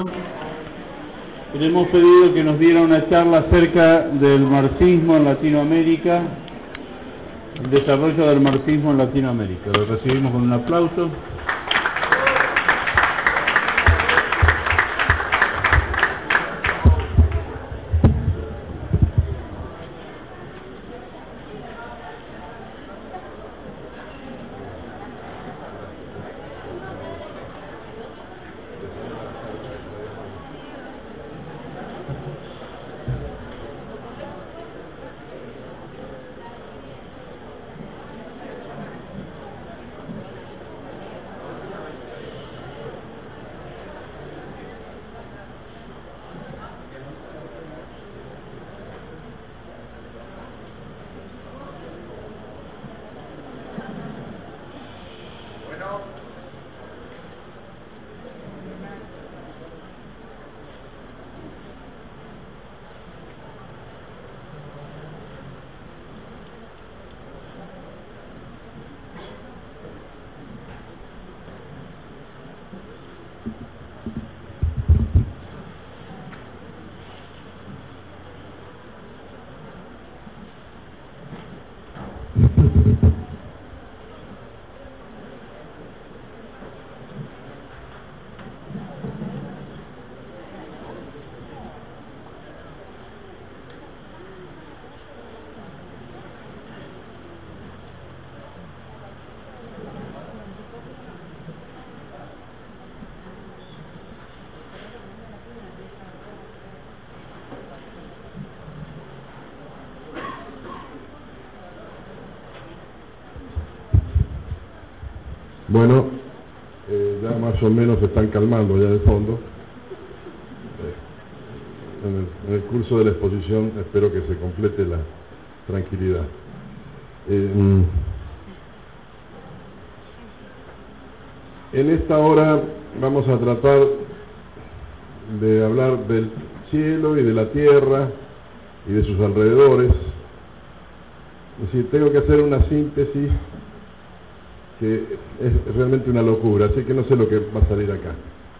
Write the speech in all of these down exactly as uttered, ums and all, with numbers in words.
Le hemos pedido que nos diera una charla acerca del marxismo en Latinoamérica, el desarrollo del marxismo en Latinoamérica. Lo recibimos con un aplauso. Bueno, eh, ya más o menos se están calmando ya de fondo. Eh, en, el, en el curso de la exposición espero que se complete la tranquilidad. Eh, en esta hora vamos a tratar de hablar del cielo y de la tierra y de sus alrededores. Es decir, tengo que hacer una síntesis que es realmente una locura, así que no sé lo que va a salir acá.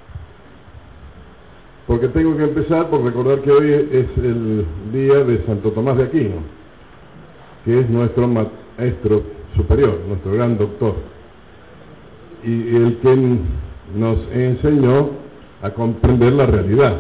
Porque tengo que empezar por recordar que hoy es el día de Santo Tomás de Aquino, que es nuestro maestro superior, nuestro gran doctor, y el que nos enseñó a comprender la realidad.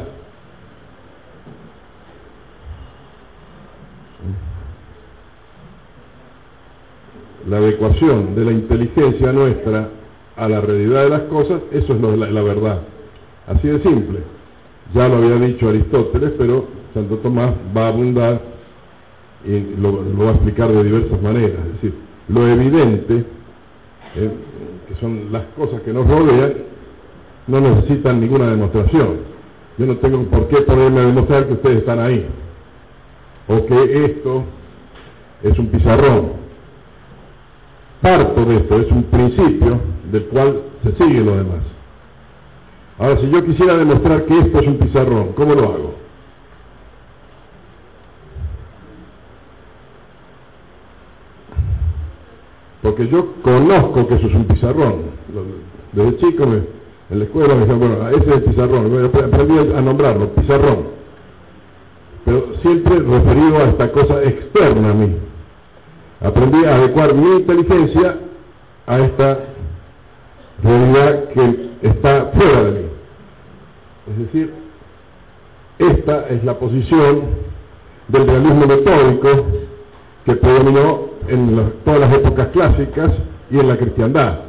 La adecuación de la inteligencia nuestra a la realidad de las cosas, eso es lo, la, la verdad. Así de simple. Ya lo había dicho Aristóteles, pero Santo Tomás va a abundar y lo, lo va a explicar de diversas maneras. Es decir, lo evidente, eh, que son las cosas que nos rodean, no necesitan ninguna demostración. Yo no tengo por qué ponerme a demostrar que ustedes están ahí, o que esto es un pizarrón. Parto de esto, es un principio del cual se sigue lo demás. Ahora, si yo quisiera demostrar que esto es un pizarrón, ¿cómo lo hago? Porque yo conozco que eso es un pizarrón. Desde chico me, en la escuela me decían, bueno, ese es el pizarrón. Aprendí a nombrarlo, pizarrón. Pero siempre referido a esta cosa externa a mí. Aprendí a adecuar mi inteligencia a esta realidad que está fuera de mí. Es decir, esta es la posición del realismo metódico que predominó en los, todas las épocas clásicas y en la cristiandad.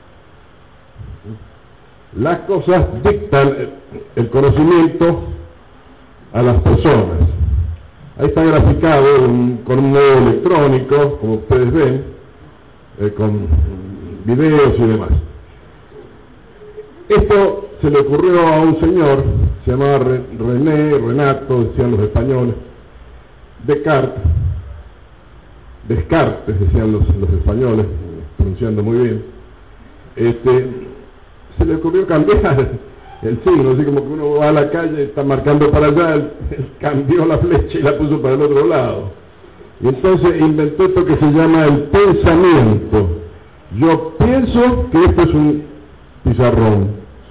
Las cosas dictan el conocimiento a las personas. Ahí está graficado un, con un medio electrónico, como ustedes ven, eh, con videos y demás. Esto se le ocurrió a un señor, se llamaba René, Renato, decían los españoles, Descartes, Descartes decían los, los españoles, pronunciando muy bien. Este, se le ocurrió cambiar el signo, así como que uno va a la calle, está marcando para allá, él, él cambió la flecha y la puso para el otro lado. Y entonces inventó esto que se llama el pensamiento. Yo pienso que esto es un pizarrón.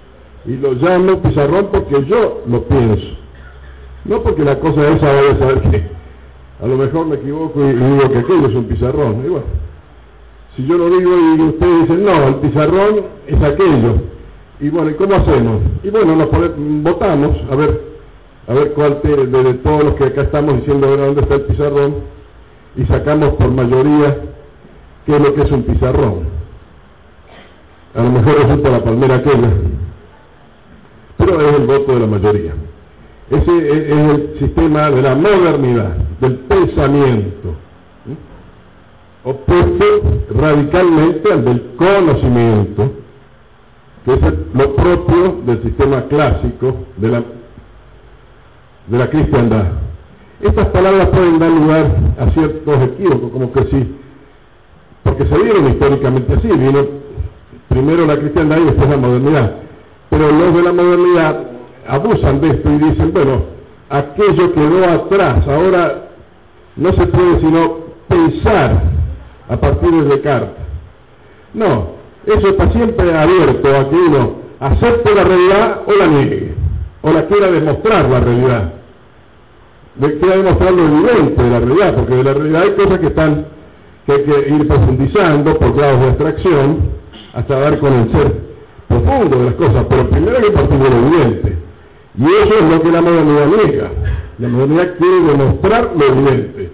Y lo llamo pizarrón porque yo lo pienso. No porque la cosa esa vaya a saber que a lo mejor me equivoco y, y digo que aquello es un pizarrón. Y bueno, si yo lo digo y ustedes dicen, no, el pizarrón es aquello. Y bueno, ¿y cómo hacemos? Y bueno, nos pone, votamos a ver, a ver cuál te, de, de todos los que acá estamos diciendo, a ver dónde está el pizarrón, y sacamos por mayoría qué es lo que es un pizarrón. A lo mejor resulta la palmera aquella, pero es el voto de la mayoría. Ese es el sistema de la modernidad, del pensamiento, ¿sí? Opuesto radicalmente al del conocimiento, que es lo propio del sistema clásico de la, de la cristiandad. Estas palabras pueden dar lugar a ciertos equívocos, como que sí, porque se dieron históricamente así, vino primero la cristiandad y después la modernidad, pero los de la modernidad abusan de esto y dicen, bueno, aquello quedó atrás, ahora no se puede sino pensar a partir de Descartes. No, eso está siempre abierto a que uno acepte la realidad o la niegue, o la quiera demostrar la realidad, de, quiera demostrar lo evidente de la realidad, porque de la realidad hay cosas que están, que hay que ir profundizando por grados de abstracción hasta dar con el ser profundo de las cosas, pero primero hay que partir de lo evidente. Y eso es lo que la modernidad niega. La modernidad quiere demostrar lo evidente.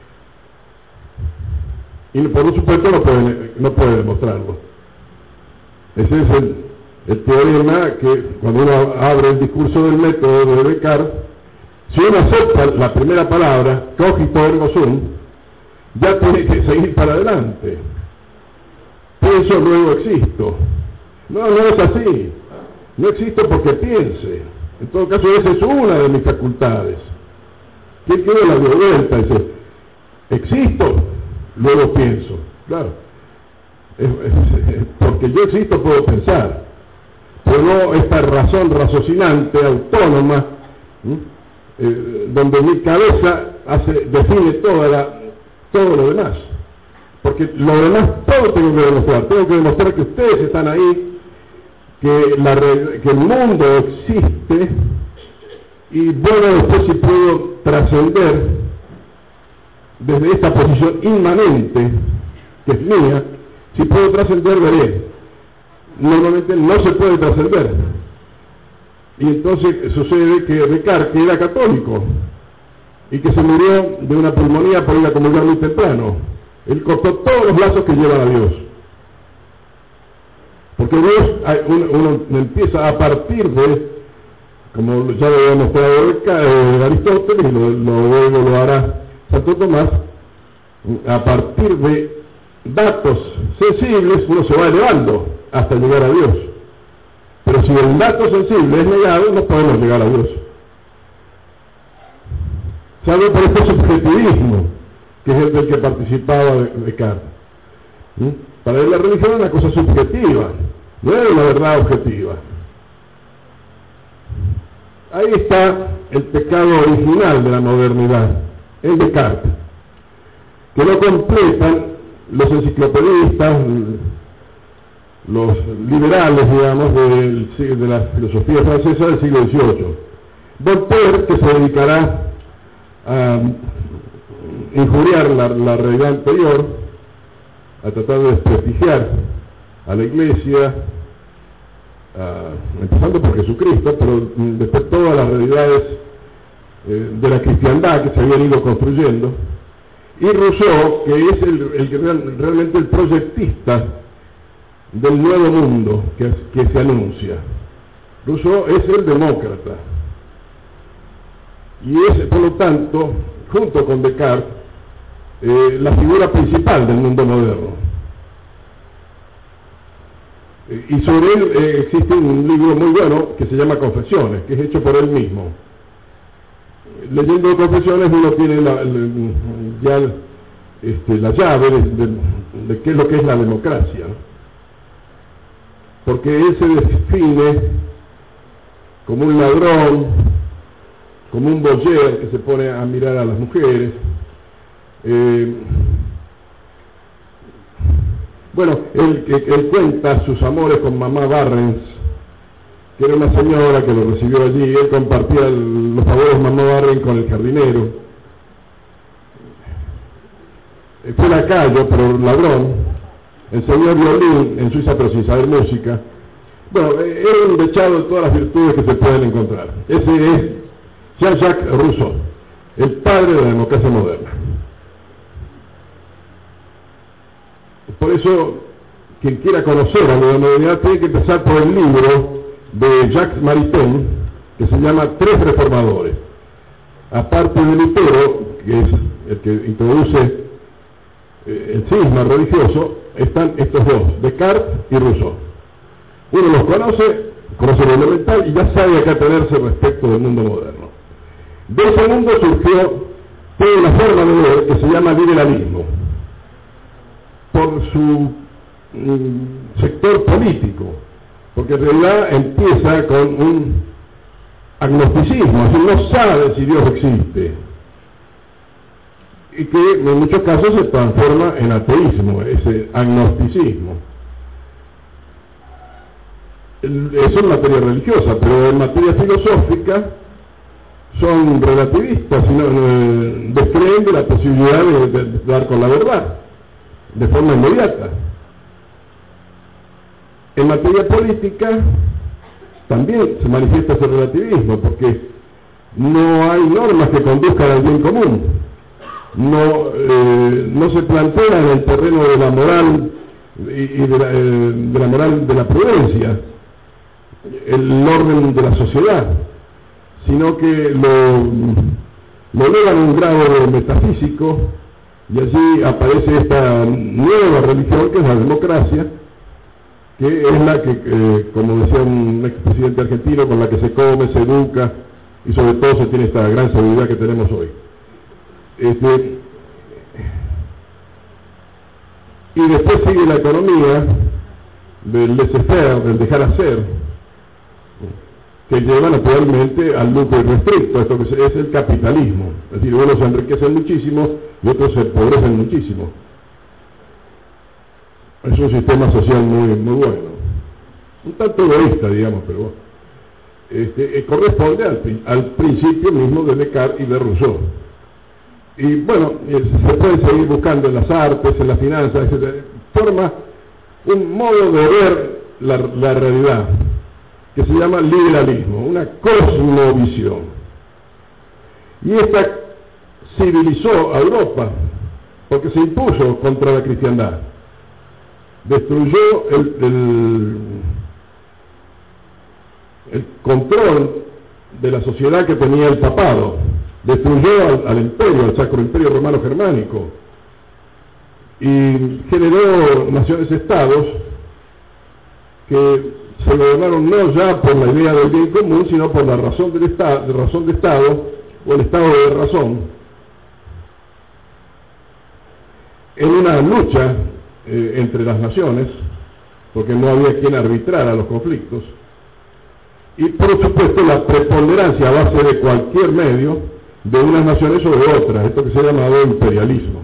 Y por supuesto no puede, no puede demostrarlo. Ese es el, el teorema que cuando uno abre el discurso del método de Descartes, si uno acepta la primera palabra, cogito ergo sum, ya tiene que seguir para adelante. Pienso, luego existo. No, no es así. No existo porque piense. En todo caso, esa es una de mis facultades. ¿Quién quiere la dio vuelta? Dice, existo, luego pienso. Claro. Es, es, es, porque yo existo puedo pensar. Pero no esta razón raciocinante, autónoma, eh, donde mi cabeza hace, define toda la, todo lo demás. Porque lo demás todo tengo que demostrar. Tengo que demostrar que ustedes están ahí, que, la, que el mundo existe, y bueno, después si puedo trascender desde esta posición inmanente que es mía, si puedo trascender, veré. Normalmente no se puede trascender, y entonces sucede que Descartes, que era católico y que se murió de una pulmonía por ir a comulgar muy temprano, él cortó todos los lazos que llevan a Dios. Porque Dios, uno, uno empieza a partir de, como ya lo había mostrado eh, Aristóteles, y lo, lo, luego lo hará Santo Tomás, a partir de datos sensibles uno se va elevando hasta llegar a Dios. Pero si el dato sensible es negado, no podemos llegar a Dios. Salvo por este subjetivismo, que es el del que participaba Descartes. ¿Mm? Para él la religión es una cosa subjetiva, no es una verdad objetiva. Ahí está el pecado original de la modernidad, el Descartes, que lo completan los enciclopedistas, los liberales, digamos, del, de la filosofía francesa del siglo dieciocho. Voltaire, que se dedicará a injuriar la, la realidad anterior, a tratar de desprestigiar a la Iglesia, uh, empezando por Jesucristo, pero después todas las realidades eh, de la cristiandad que se habían ido construyendo, y Rousseau, que es el, el que real, realmente el proyectista del nuevo mundo que, que se anuncia. Rousseau es el demócrata, y es, por lo tanto, junto con Descartes, eh, la figura principal del mundo moderno. Eh, y sobre él eh, existe un libro muy bueno que se llama Confesiones, que es hecho por él mismo. Leyendo Confesiones uno tiene la, la, ya este, la llave de, de, de qué es lo que es la democracia, ¿no? Porque él se define como un ladrón, como un voyeur que se pone a mirar a las mujeres. Eh, bueno, él, él, él cuenta sus amores con mamá Barrens, que era una señora que lo recibió allí, y él compartía el, los favores mamá Barren con el jardinero. Fue lacayo, pero ladrón, enseñó violín en Suiza, pero sin saber música. Bueno, era un dechado de todas las virtudes que se pueden encontrar. Ese es Jean-Jacques Rousseau, el padre de la democracia moderna. Por eso, quien quiera conocer a la modernidad tiene que empezar por el libro de Jacques Maritain, que se llama Tres Reformadores. Aparte de Lutero, que es el que introduce eh, el cisma religioso, están estos dos, Descartes y Rousseau. Uno los conoce, conoce lo elemental y ya sabe a qué atenerse respecto del mundo moderno. De ese mundo surgió toda una forma de ver que se llama liberalismo, por su mm, sector político, porque en realidad empieza con un agnosticismo, es decir, no sabe si Dios existe, y que en muchos casos se transforma en ateísmo, ese agnosticismo. Eso en materia religiosa, pero en materia filosófica son relativistas, sino, eh, descreen de la posibilidad de, de, de dar con la verdad de forma inmediata. En materia política también se manifiesta ese relativismo, porque no hay normas que conduzcan al bien común, no, eh, no se plantea en el terreno de la moral y, y de, la, eh, de la moral de la prudencia el orden de la sociedad, sino que lo, lo elevan a un grado metafísico, y allí aparece esta nueva religión que es la democracia, que es la que, eh, como decía un expresidente argentino, con la que se come, se educa y sobre todo se tiene esta gran seguridad que tenemos hoy. Este, y después sigue la economía del laissez-faire, del dejar hacer, que lleva naturalmente al lucro irrestricto, esto que es el capitalismo. Es decir, unos se enriquecen muchísimo y otros se empobrecen muchísimo. Es un sistema social muy, muy bueno. Un tanto egoísta, digamos, pero bueno. Este, eh, corresponde al, al principio mismo de Descartes y de Rousseau. Y bueno, eh, se puede seguir buscando en las artes, en las finanzas, etcétera. Forma un modo de ver la, la realidad, que se llama liberalismo, una cosmovisión. Y esta civilizó a Europa, porque se impuso contra la cristiandad. Destruyó el, el, el control de la sociedad que tenía el papado, destruyó al, al imperio, al Sacro Imperio Romano Germánico, y generó naciones-estados que se gobernaron no ya por la idea del bien común, sino por la razón del Estado, de razón de Estado, o el Estado de razón, en una lucha eh, entre las naciones, porque no había quien arbitrara los conflictos, y por supuesto la preponderancia a base de cualquier medio de unas naciones sobre otras, esto que se ha llamado imperialismo.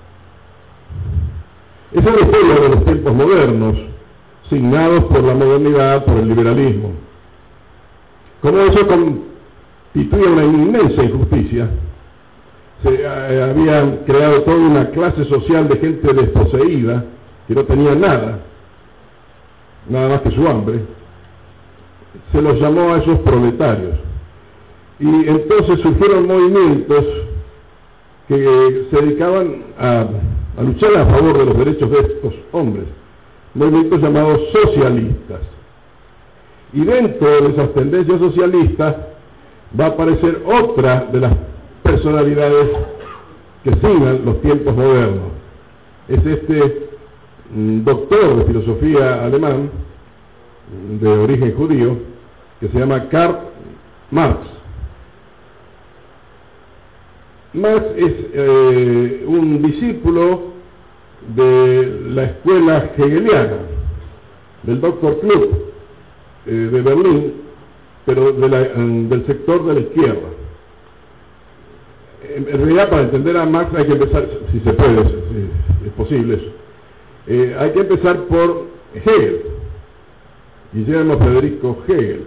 Esa es la historia de los tiempos modernos, signados por la modernidad, por el liberalismo. Como eso constituye una inmensa injusticia, se eh, habían creado toda una clase social de gente desposeída, que no tenía nada, nada más que su hambre. Se los llamó a esos proletarios. Y entonces surgieron movimientos que se dedicaban a, a luchar a favor de los derechos de estos hombres, movimientos llamados socialistas. Y dentro de esas tendencias socialistas va a aparecer otra de las personalidades que signan los tiempos modernos. Es este mm, doctor de filosofía alemán, de origen judío, que se llama Karl Marx. Marx es eh, un discípulo de la escuela hegeliana, del doctor Club eh, de Berlín, pero de la, del sector de la izquierda. En, en realidad, para entender a Marx hay que empezar, si se puede, si es posible eso, eh, hay que empezar por Hegel. Guillermo Federico Hegel.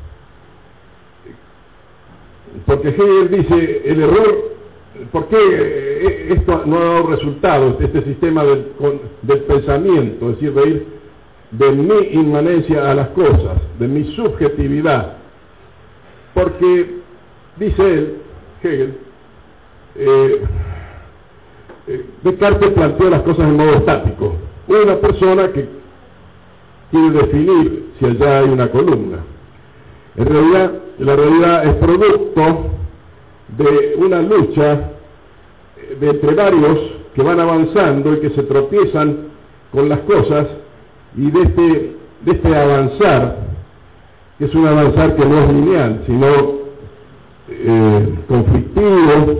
Porque Hegel dice, el error, ¿por qué esto no ha dado resultados, este sistema del, del pensamiento, es decir, de ir de mi inmanencia a las cosas, de mi subjetividad? Porque, dice él, Hegel, eh, eh, Descartes planteó las cosas en modo estático. Una persona que quiere definir si allá hay una columna. En realidad, la realidad es producto de una lucha de entre varios que van avanzando y que se tropiezan con las cosas, y de este, de este avanzar, que es un avanzar que no es lineal, sino eh, conflictivo,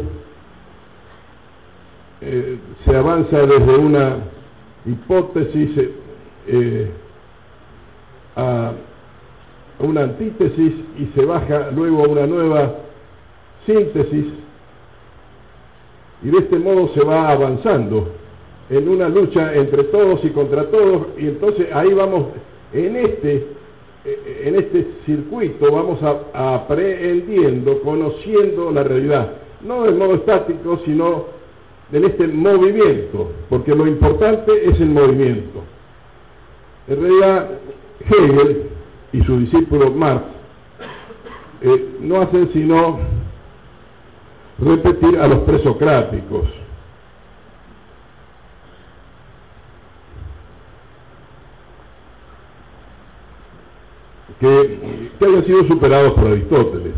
eh, se avanza desde una hipótesis eh, a una antítesis y se baja luego a una nueva síntesis, y de este modo se va avanzando en una lucha entre todos y contra todos, y entonces ahí vamos, en este en este circuito vamos a, aprehendiendo, conociendo la realidad, no de modo estático, sino en este movimiento, porque lo importante es el movimiento. En realidad, Hegel y su discípulo Marx eh, no hacen sino repetir a los presocráticos. Que, que hayan sido superados por Aristóteles.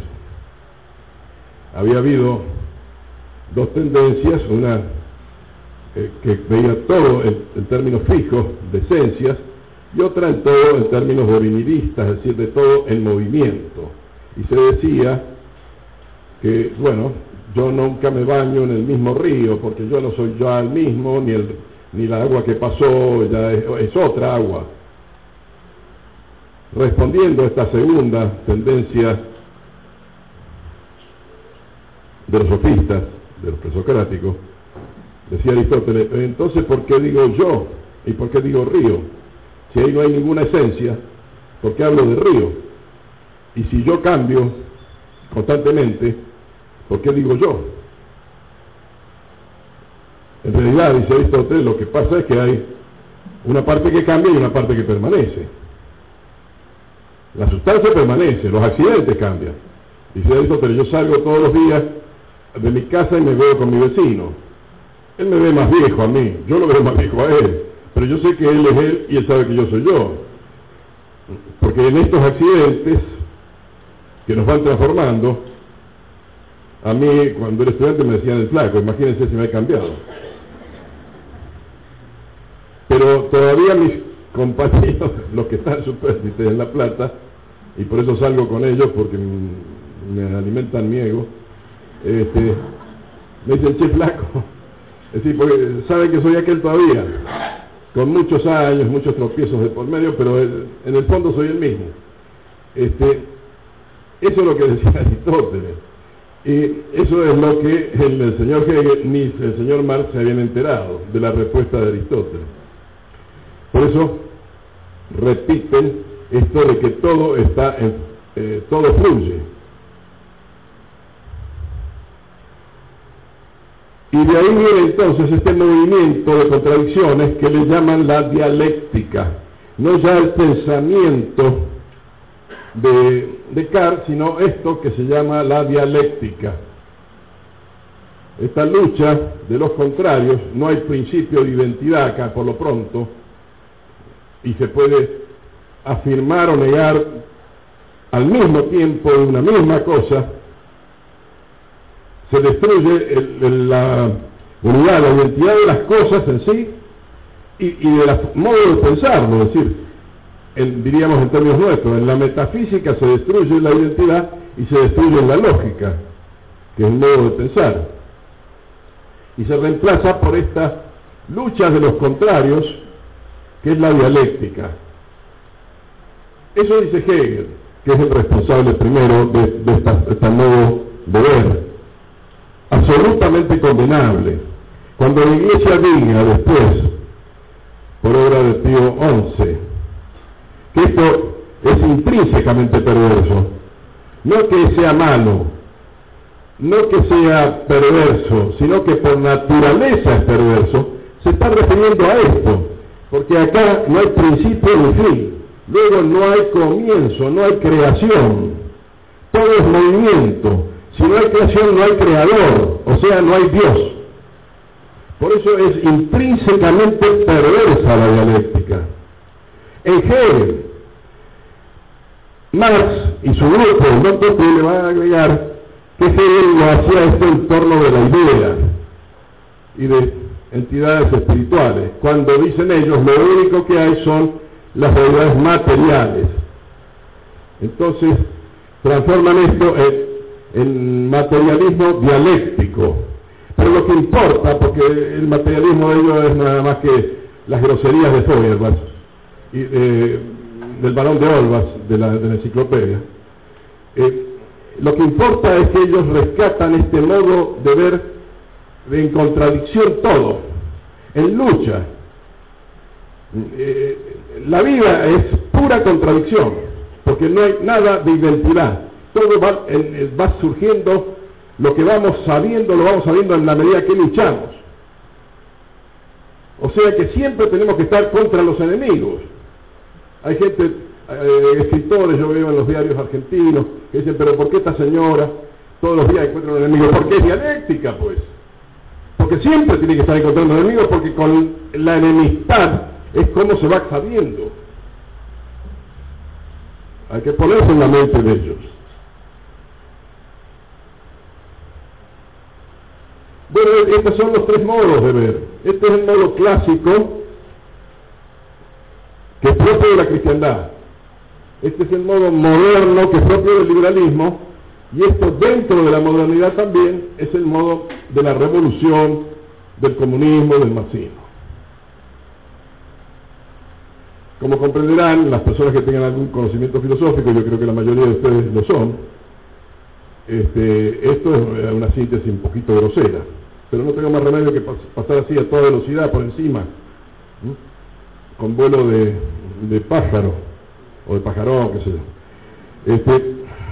Había habido dos tendencias, una eh, que veía todo en, en términos fijos de esencias, y otra en todo en términos devenidistas, es decir, de todo en movimiento. Y se decía que, bueno, yo nunca me baño en el mismo río, porque yo no soy ya el mismo, ni, el, ni la agua que pasó ya es, es otra agua. Respondiendo a esta segunda tendencia de los sofistas, de los presocráticos, decía Aristóteles, entonces ¿por qué digo yo? ¿Y por qué digo río? Si ahí no hay ninguna esencia, ¿por qué hablo de río? Y si yo cambio constantemente, ¿por qué digo yo? En realidad, dice Aristóteles, lo que pasa es que hay una parte que cambia y una parte que permanece. La sustancia permanece, los accidentes cambian. Dice Aristóteles, yo salgo todos los días de mi casa y me veo con mi vecino. Él me ve más viejo a mí, yo lo veo más viejo a él, pero yo sé que él es él y él sabe que yo soy yo. Porque en estos accidentes que nos van transformando, a mí cuando era estudiante me decían el flaco, imagínense si me he cambiado. Pero todavía mis compañeros, los que están superficies en La Plata, y por eso salgo con ellos, porque me alimentan mi ego, este, me dicen, che flaco, es decir, porque saben que soy aquel todavía, con muchos años, muchos tropiezos de por medio, pero el, en el fondo soy el mismo. Este, eso es lo que decía Aristóteles, y eso es lo que el, el señor Hegel ni el señor Marx se habían enterado de la respuesta de Aristóteles. Por eso repiten esto de que todo está en, eh, todo fluye. Y de ahí viene entonces este movimiento de contradicciones que le llaman la dialéctica, no ya el pensamiento de Descartes, sino esto que se llama la dialéctica. Esta lucha de los contrarios, no hay principio de identidad acá por lo pronto, y se puede afirmar o negar al mismo tiempo una misma cosa. Se destruye el, el, la unidad, la identidad de las cosas en sí y, y de la modo de pensarlo, es decir, en, diríamos en términos nuestros, en la metafísica se destruye la identidad y se destruye la lógica, que es el modo de pensar, y se reemplaza por estas luchas de los contrarios, que es la dialéctica. Eso dice Hegel, que es el responsable primero de, de esta, este modo de ver, absolutamente condenable. Cuando la Iglesia diga después, por obra de Pío once, que esto es intrínsecamente perverso. No que sea malo, no que sea perverso, sino que por naturaleza es perverso. Se está refiriendo a esto, porque acá no hay principio ni fin, luego no hay comienzo, no hay creación, todo es movimiento. Si no hay creación no hay creador, o sea, no hay Dios. Por eso es intrínsecamente perversa la dialéctica. En Hegel, Marx y su grupo, no toque, le van a agregar que Hegel lo hacía esto en torno de la idea y de entidades espirituales. Cuando dicen ellos, lo único que hay son las realidades materiales. Entonces, transforman esto en, en materialismo dialéctico. Pero lo que importa, porque el materialismo de ellos es nada más que las groserías de Feuerbach, y, eh, del Barón de Olbas, de la, de la enciclopedia, eh, lo que importa es que ellos rescatan este modo de ver en contradicción todo, en lucha. Eh, la vida es pura contradicción, porque no hay nada de identidad, todo va, eh, va surgiendo. Lo que vamos sabiendo, lo vamos sabiendo en la medida que luchamos. O sea que siempre tenemos que estar contra los enemigos. Hay gente, eh, escritores, yo veo en los diarios argentinos, que dicen, pero ¿por qué esta señora todos los días encuentra un enemigo? Porque es dialéctica, pues. Porque siempre tiene que estar encontrando enemigos, porque con la enemistad es como se va sabiendo. Hay que ponerse en la mente de ellos. Bueno, estos son los tres modos de ver. Este es el modo clásico, que es propio de la cristiandad. Este es el modo moderno, que es propio del liberalismo. Y esto, dentro de la modernidad también, es el modo de la revolución, del comunismo, del marxismo. Como comprenderán, las personas que tengan algún conocimiento filosófico, yo creo que la mayoría de ustedes lo son, Este, esto es una síntesis un poquito grosera, pero no tengo más remedio que pas pasar así a toda velocidad por encima, ¿sí? Con vuelo de, de pájaro, o de pajarón, qué sé yo. Este,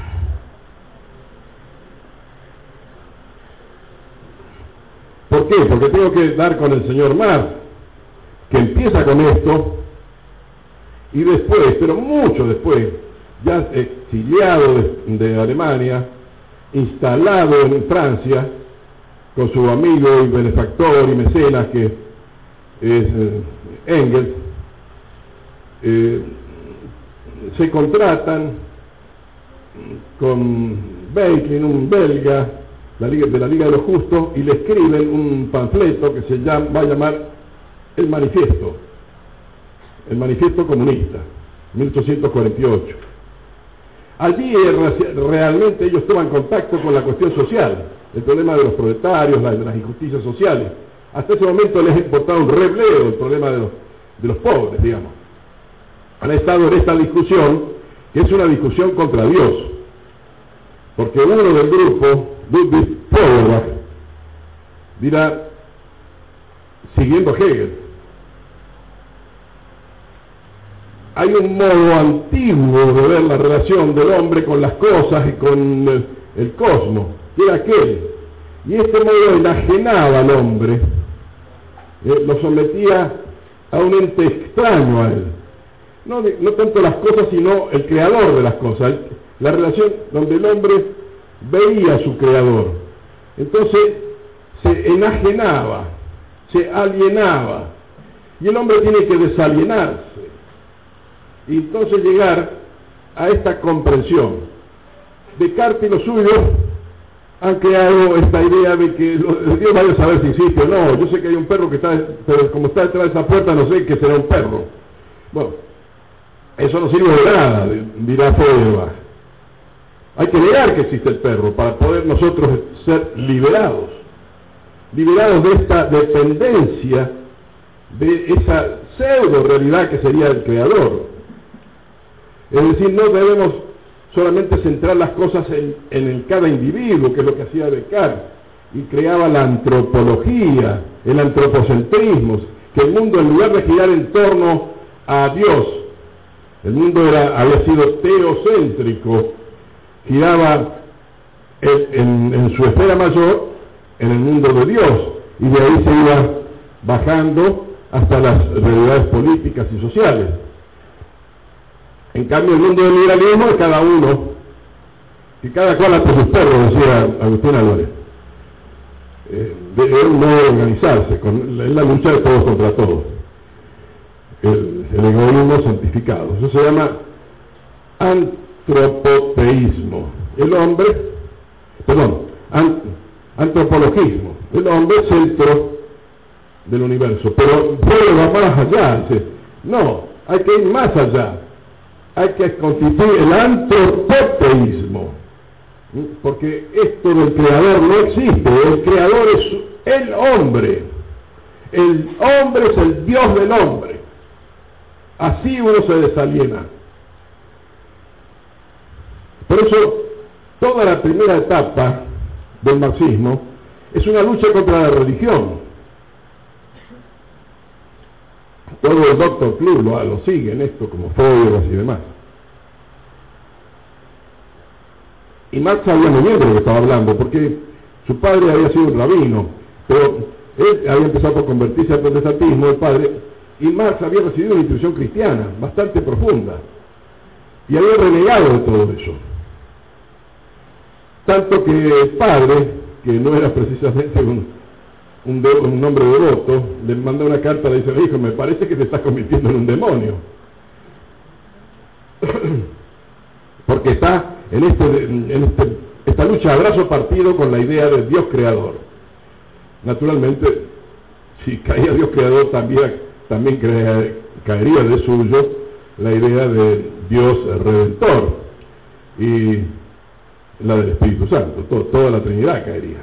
¿Por qué? Porque tengo que dar con el señor Marx, que empieza con esto, y después, pero mucho después, ya exiliado de, de Alemania, instalado en Francia, con su amigo y benefactor y mecenas que es eh, Engels, eh, se contratan con Backlund, un belga la Liga, de la Liga de los Justos, y le escriben un panfleto que se llama, va a llamar El Manifiesto, el Manifiesto Comunista, mil ochocientos cuarenta y ocho. Allí realmente ellos toman contacto con la cuestión social, el problema de los proletarios, la, de las injusticias sociales. Hasta ese momento les ha importado un rebleo el problema de los, de los pobres, digamos. Han estado en esta discusión, que es una discusión contra Dios, porque uno del grupo, Ludwig Feuerbach, dirá, siguiendo Hegel, hay un modo antiguo de ver la relación del hombre con las cosas y con el, el cosmos, que era aquel. Y este modo enajenaba al hombre, eh, lo sometía a un ente extraño a él. No, no tanto las cosas, sino el creador de las cosas. La relación donde el hombre veía a su creador. Entonces se enajenaba, se alienaba. Y el hombre tiene que desalienarse. Y entonces llegar a esta comprensión. Descartes y los suyos han creado esta idea de que Dios vaya a saber si existe o no. Yo sé que hay un perro que está, pero como está detrás de esa puerta no sé que será un perro. Bueno, eso no sirve de nada, dirá Feuerbach. Hay que negar que existe el perro para poder nosotros ser liberados. Liberados de esta dependencia, de esa pseudo realidad que sería el creador. Es decir, no debemos solamente centrar las cosas en, en el cada individuo, que es lo que hacía Descartes, y creaba la antropología, el antropocentrismo, que el mundo, en lugar de girar en torno a Dios, El mundo era, había sido teocéntrico, giraba en, en, en su esfera mayor en el mundo de Dios, y de ahí se iba bajando hasta las realidades políticas y sociales. En cambio, el mundo del liberalismo es cada uno, y cada cual ante sus perros, decía Agustín Álvarez. Eh, es un modo de organizarse, con, es la lucha de todos contra todos. El, el egoísmo santificado. Eso se llama antropoteísmo. El hombre, perdón, an, antropologismo. El hombre centro del universo. Pero puede va más allá. Dice, no, hay que ir más allá. Hay que constituir el antropoteísmo. Porque esto del creador no existe. El creador es el hombre. El hombre es el Dios del hombre. Así uno se desaliena. Por eso, toda la primera etapa del marxismo es una lucha contra la religión. Todo el doctor Club lo, lo sigue en esto, como Feuerbach y demás. Y Marx sabía muy bien de lo que estaba hablando, porque su padre había sido un rabino, pero él había empezado por convertirse al protestantismo, el padre, y Marx había recibido una instrucción cristiana bastante profunda, y había renegado de todo eso. Tanto que el padre, que no era precisamente un, un, de, un hombre devoto, le manda una carta, le dice, hijo, me parece que te estás convirtiendo en un demonio. Porque está en, este, en este, esta lucha a brazo partido con la idea de Dios creador. Naturalmente, si caía Dios creador, también, también crea, caería de suyo la idea de Dios redentor y la del Espíritu Santo, todo, toda la Trinidad caería.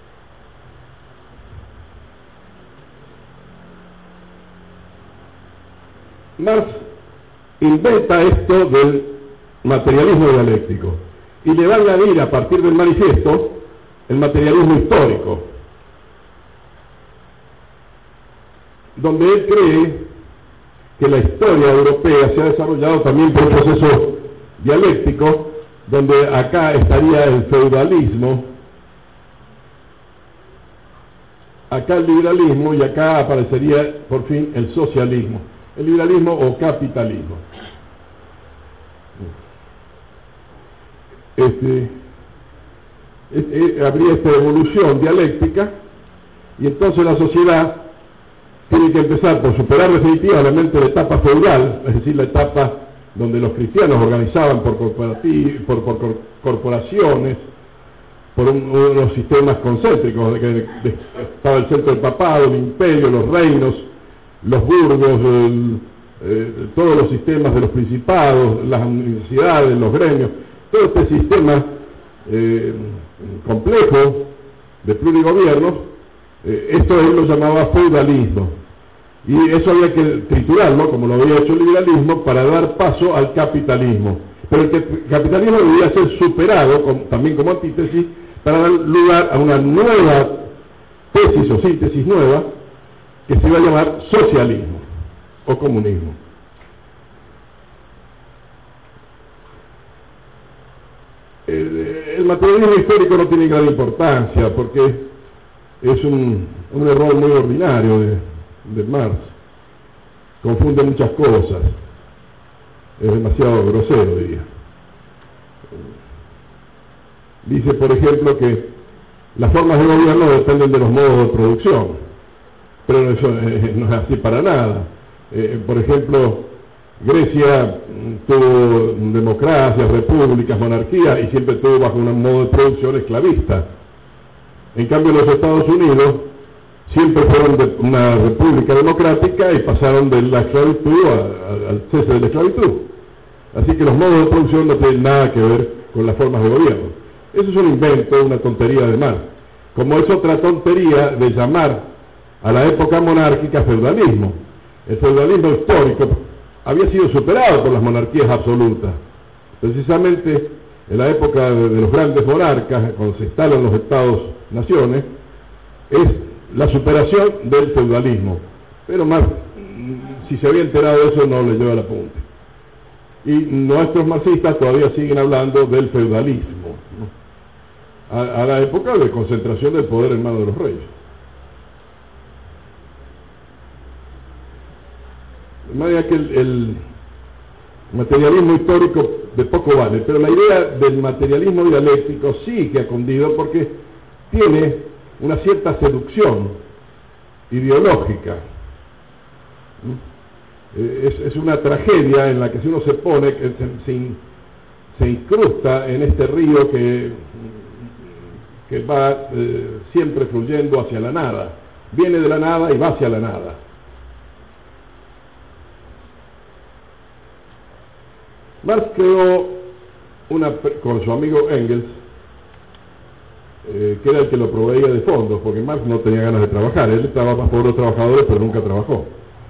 Marx inventa esto del materialismo dialéctico y le va a añadir a partir del manifiesto el materialismo histórico, donde él cree que la historia europea se ha desarrollado también por un proceso dialéctico, donde acá estaría el feudalismo, acá el liberalismo y acá aparecería por fin el socialismo, el liberalismo o capitalismo. Este, este, habría esta evolución dialéctica y entonces la sociedad tiene que empezar por superar definitivamente la etapa feudal, es decir, la etapa donde los cristianos organizaban por, por, por corporaciones, por un, unos sistemas concéntricos, de que de, de, estaba el centro del papado, el imperio, los reinos, los burgos, el, eh, todos los sistemas de los principados, las universidades, los gremios, todo este sistema eh, complejo de plurigobiernos, eh, esto él lo llamaba feudalismo. Y eso había que triturarlo, como lo había hecho el liberalismo, para dar paso al capitalismo. Pero el capitalismo debía ser superado, con, también como antítesis, para dar lugar a una nueva tesis o síntesis nueva, que se iba a llamar socialismo o comunismo. El, el materialismo histórico no tiene gran importancia, porque es un, un error muy ordinario de, de Marx. Confunde muchas cosas. Es demasiado grosero, diría. Dice, por ejemplo, que las formas de gobierno dependen de los modos de producción, pero eso eh, no es así para nada. Eh, por ejemplo, Grecia tuvo democracias, repúblicas, monarquías y siempre tuvo bajo un modo de producción esclavista. En cambio, los Estados Unidos siempre fueron de una república democrática y pasaron de la esclavitud a, a, al cese de la esclavitud. Así que los modos de producción no tienen nada que ver con las formas de gobierno. Eso es un invento, una tontería de Marx. Como es otra tontería de llamar a la época monárquica feudalismo. El feudalismo histórico había sido superado por las monarquías absolutas. Precisamente en la época de, de los grandes monarcas, cuando se instalan los estados-naciones, es la superación del feudalismo. Pero Marx, si se había enterado de eso, no le lleva el apunte. Y nuestros marxistas todavía siguen hablando del feudalismo, ¿no? a, a la época de concentración del poder en manos de los reyes. De manera que el, el materialismo histórico de poco vale, pero la idea del materialismo dialéctico sí que ha cundido porque tiene una cierta seducción ideológica. Es, es una tragedia en la que si uno se pone, que se, se, se incrusta en este río que, que va eh, siempre fluyendo hacia la nada, viene de la nada y va hacia la nada. Marx creó una, con su amigo Engels, eh, que era el que lo proveía de fondos, porque Marx no tenía ganas de trabajar, él trabajaba por los trabajadores pero nunca trabajó.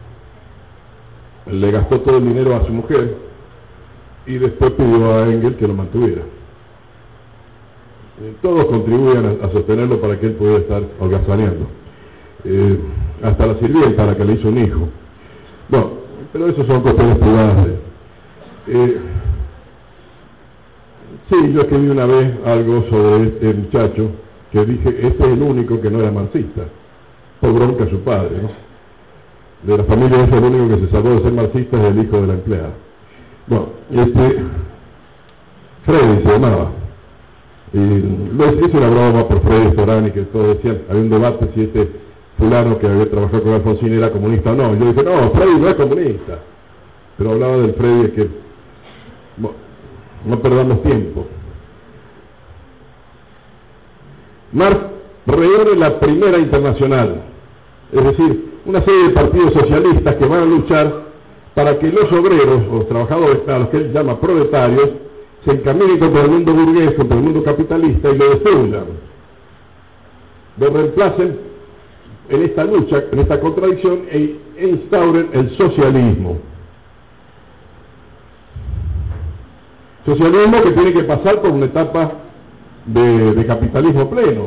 Le gastó todo el dinero a su mujer y después pidió a Engels que lo mantuviera. Eh, todos contribuían a, a sostenerlo para que él pudiera estar holgazaneando. Eh, hasta la sirvienta a la que le hizo un hijo. Bueno, pero eso son cuestiones privadas de Eh, sí, yo escribí una vez algo sobre este muchacho que dije, este es el único que no era marxista, por bronca a su padre, ¿no? De la familia ese, el único que se salvó de ser marxista es el hijo de la empleada. Bueno, este Freddy se llamaba, y lo hice una broma por Freddy Storani, que todos decían, había un debate si este fulano que había trabajado con Alfonsín era comunista o no. Yo dije, no, Freddy no es comunista, pero hablaba del Freddy que bueno, no perdamos tiempo. Marx reúne la primera internacional, es decir, una serie de partidos socialistas que van a luchar para que los obreros, o los trabajadores, a los que él llama proletarios, se encaminen contra el mundo burgués, contra el mundo capitalista y lo destruyan, lo reemplacen en esta lucha, en esta contradicción e, e instauren el socialismo. Socialismo que tiene que pasar por una etapa de, de capitalismo pleno.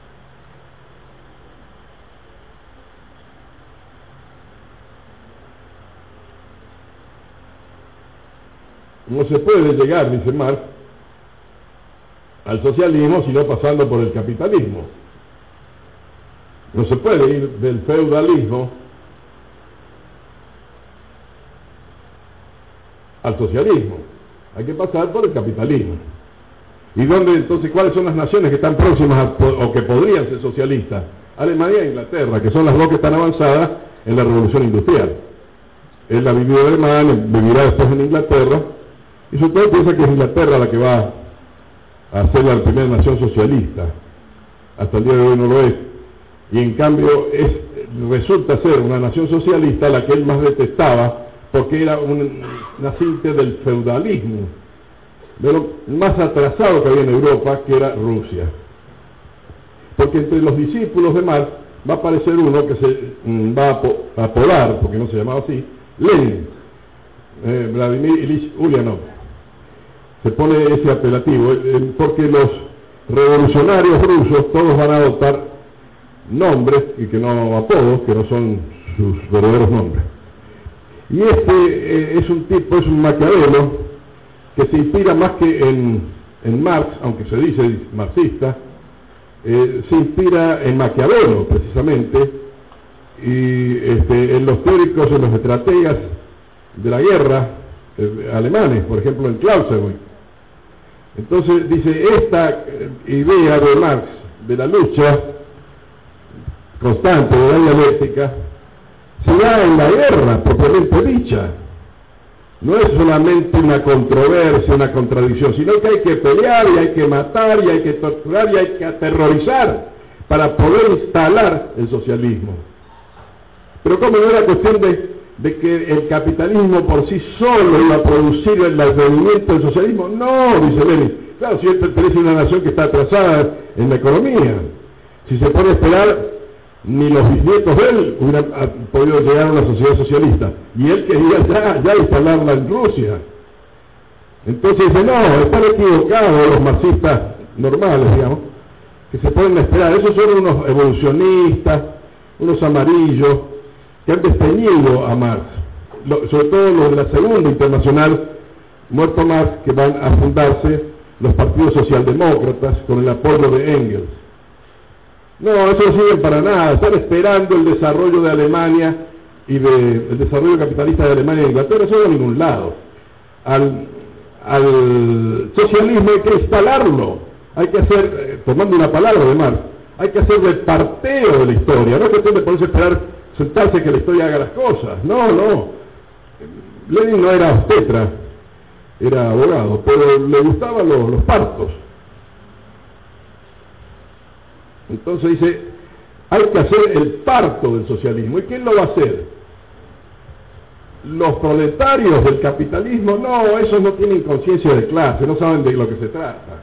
No se puede llegar, dice Marx, al socialismo sino pasando por el capitalismo. No se puede ir del feudalismo al socialismo. Hay que pasar por el capitalismo. ¿Y dónde entonces cuáles son las naciones que están próximas a, o que podrían ser socialistas? Alemania e Inglaterra, que son las dos que están avanzadas en la revolución industrial. Él la vivió en Alemania, vivirá después en Inglaterra, y supongo piensa que es Inglaterra la que va a ser la primera nación socialista. Hasta el día de hoy no lo es. Y en cambio es, resulta ser una nación socialista la que él más detestaba, porque era un nacinte del feudalismo, de lo más atrasado que había en Europa, que era Rusia. Porque entre los discípulos de Marx va a aparecer uno que se mm, va a apodar, porque no se llamaba así, Lenin, eh, Vladimir Ilich Ulyanov. Se pone ese apelativo, eh, porque los revolucionarios rusos todos van a adoptar nombres, y que no apodos, que no son sus verdaderos nombres. Y este eh, es un tipo, es un Maquiavelo, que se inspira más que en, en Marx, aunque se dice marxista, eh, se inspira en Maquiavelo, precisamente, y este, en los teóricos, en los estrategas de la guerra, eh, alemanes, por ejemplo en Clausewitz. Entonces dice, esta eh, idea de Marx, de la lucha constante, de la dialéctica, se da en la guerra propiamente dicha. No es solamente una controversia, una contradicción, sino que hay que pelear y hay que matar y hay que torturar y hay que aterrorizar para poder instalar el socialismo. Pero como no era cuestión de, de que el capitalismo por sí solo iba a producir el advenimiento del socialismo, no, dice Lenin. Claro, si él pertenece a una nación que está atrasada en la economía, si se pone a esperar, ni los bisnietos de él hubieran podido llegar a una sociedad socialista, y él quería ya, ya instalarla en Rusia. Entonces dice, no, están equivocados los marxistas normales, digamos, que se pueden esperar. Esos son unos evolucionistas, unos amarillos, que han desteñido a Marx, Lo, sobre todo los de la Segunda Internacional, muerto Marx, que van a fundarse los partidos socialdemócratas con el apoyo de Engels. No, eso no sirve para nada, están esperando el desarrollo de Alemania y de, el desarrollo capitalista de Alemania e Inglaterra, eso no va a ningún lado. Al, al socialismo hay que instalarlo, hay que hacer, eh, tomando una palabra de Marx, hay que hacer reparteo de la historia, no es cuestión de ponerse a esperar, sentarse que la historia haga las cosas, no, no. Lenin no era obstetra, era abogado, pero le gustaban los, los partos. Entonces dice, hay que hacer el parto del socialismo. ¿Y quién lo va a hacer? Los proletarios del capitalismo. No, esos no tienen conciencia de clase, no saben de lo que se trata.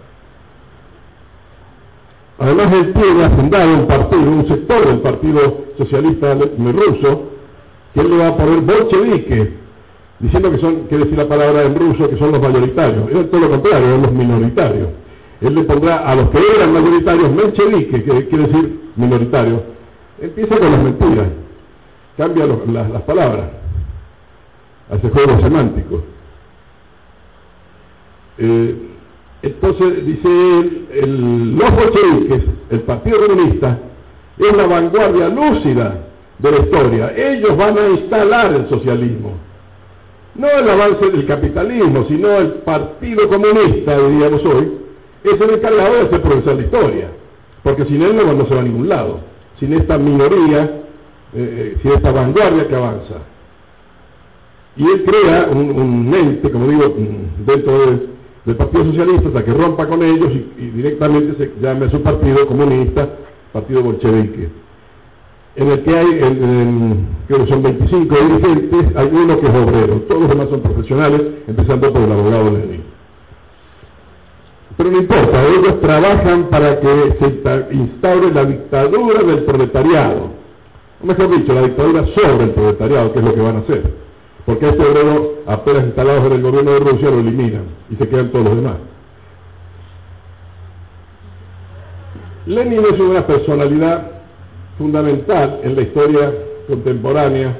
Además, él tiene a fundar un partido, un sector del Partido Socialista Ruso, que él le va a poner bolchevique, diciendo que son, que decir la palabra en ruso, que son los mayoritarios. Es todo lo contrario, son los minoritarios. Él le pondrá a los que eran mayoritarios menchevique, que quiere decir minoritarios. Empieza con las mentiras, cambia los, las, las palabras, hace juegos semánticos. Eh, entonces, dice él, el, los bolcheviques, el Partido Comunista, es la vanguardia lúcida de la historia. Ellos van a instalar el socialismo. No el avance del capitalismo, sino el Partido Comunista, diríamos hoy, es el encargado de hacer progresar la historia, porque sin él no, no se va a ningún lado, sin esta minoría, eh, sin esta vanguardia que avanza. Y él crea un, un ente, como digo, dentro de, del Partido Socialista, hasta que rompa con ellos y, y directamente se llame a su partido comunista, Partido Bolchevique, en el que hay, en, en, creo que son veinticinco dirigentes, hay uno que es obrero, todos los demás son profesionales, empezando por el abogado Lenin. Pero no importa, ellos trabajan para que se instaure la dictadura del proletariado, o mejor dicho, la dictadura sobre el proletariado, que es lo que van a hacer, porque a este obrero, apenas instalados en el gobierno de Rusia, lo eliminan y se quedan todos los demás. Lenin es una personalidad fundamental en la historia contemporánea,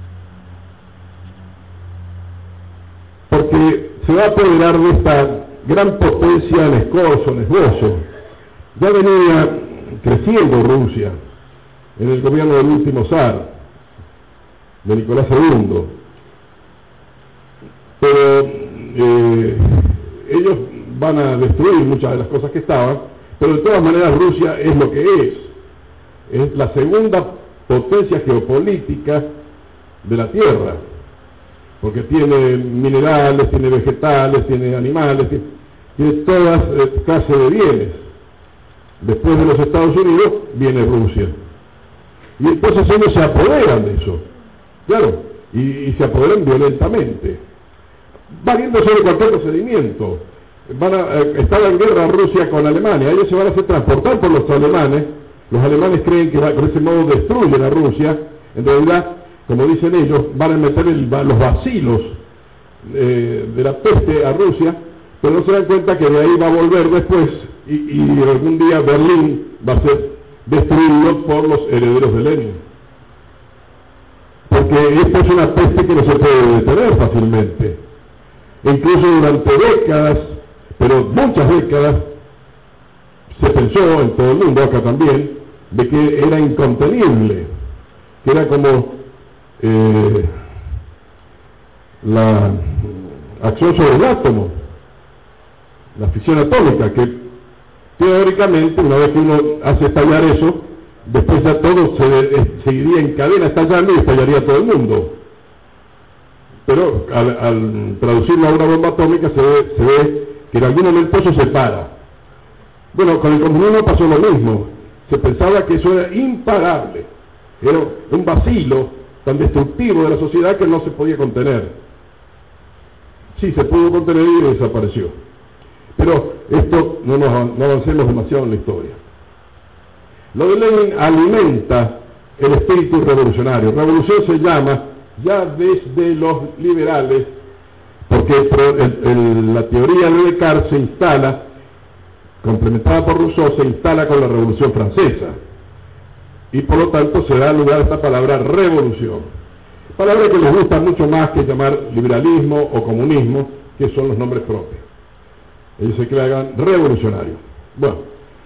porque se va a apoderar de esta gran potencia en escorzo, en esbozo. Ya venía creciendo Rusia en el gobierno del último zar, de Nicolás segundo, pero eh, ellos van a destruir muchas de las cosas que estaban, pero de todas maneras Rusia es lo que es, es la segunda potencia geopolítica de la Tierra, porque tiene minerales, tiene vegetales, tiene animales, tiene, tiene todas eh, clases de bienes. Después de los Estados Unidos viene Rusia. Y entonces ellos se apoderan de eso, claro, y, y se apoderan violentamente, valiendo sobre cualquier procedimiento. Van a, eh, estaba en guerra Rusia con Alemania, ellos se van a hacer transportar por los alemanes. Los alemanes creen que con ese modo destruyen a Rusia. En realidad, como dicen ellos, van a meter el, los vacilos eh, de la peste a Rusia, pero no se dan cuenta que de ahí va a volver después y, y algún día Berlín va a ser destruido por los herederos de Lenin, porque esta es una peste que no se puede detener fácilmente. Incluso durante décadas, pero muchas décadas, se pensó en todo el mundo, acá también, de que era incontenible, que era como eh, la acción sobre el átomo, la fisión atómica, que teóricamente, una vez que uno hace estallar eso, después ya todo se, eh, seguiría en cadena estallando y estallaría todo el mundo. Pero al, al traducirlo a una bomba atómica se ve, se ve que en algún momento eso se para. Bueno, con el comunismo pasó lo mismo. Se pensaba que eso era imparable, era un vacilo tan destructivo de la sociedad que no se podía contener. Sí, se pudo contener y desapareció. Pero esto, no, nos, no avancemos demasiado en la historia. Lo de Lenin alimenta el espíritu revolucionario. Revolución se llama ya desde los liberales, porque el, el, la teoría de Descartes se instala, complementada por Rousseau, se instala con la Revolución Francesa, y por lo tanto se da lugar a esta palabra revolución, palabra que les gusta mucho más que llamar liberalismo o comunismo, que son los nombres propios. Ellos se crean revolucionarios. Bueno,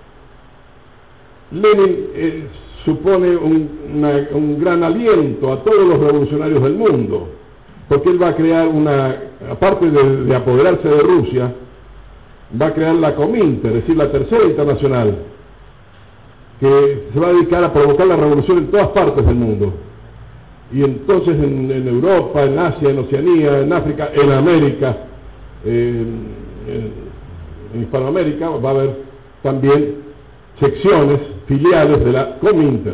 Lenin eh, supone un, una, un gran aliento a todos los revolucionarios del mundo, porque él va a crear una, aparte de, de apoderarse de Rusia, va a crear la Cominter, es decir, la Tercera Internacional, que se va a dedicar a provocar la revolución en todas partes del mundo. Y entonces en, en Europa, en Asia, en Oceanía, en África, en América, eh, en, en Hispanoamérica va a haber también secciones, filiales de la Cominter.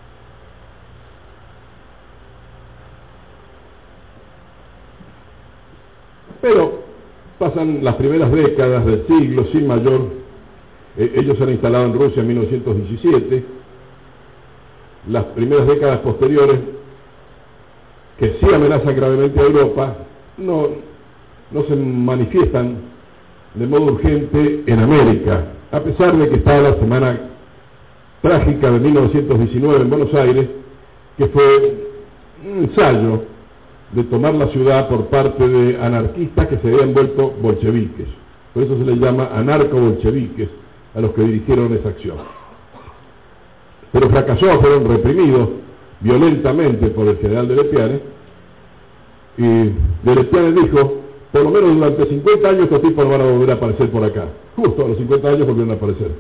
Pero pasan las primeras décadas del siglo sin mayor. Eh, ellos se han instalado en Rusia en mil novecientos diecisiete. Las primeras décadas posteriores, que sí amenazan gravemente a Europa, no, no se manifiestan de modo urgente en América, a pesar de que está la semana trágica de mil novecientos diecinueve en Buenos Aires, que fue un ensayo de tomar la ciudad por parte de anarquistas que se habían vuelto bolcheviques. Por eso se les llama anarco-bolcheviques a los que dirigieron esa acción. Pero fracasó, fueron reprimidos violentamente por el general de Lepiane, y de Lepiane dijo: por lo menos durante cincuenta años estos tipos no van a volver a aparecer por acá. Justo a los cincuenta años volvieron a aparecer.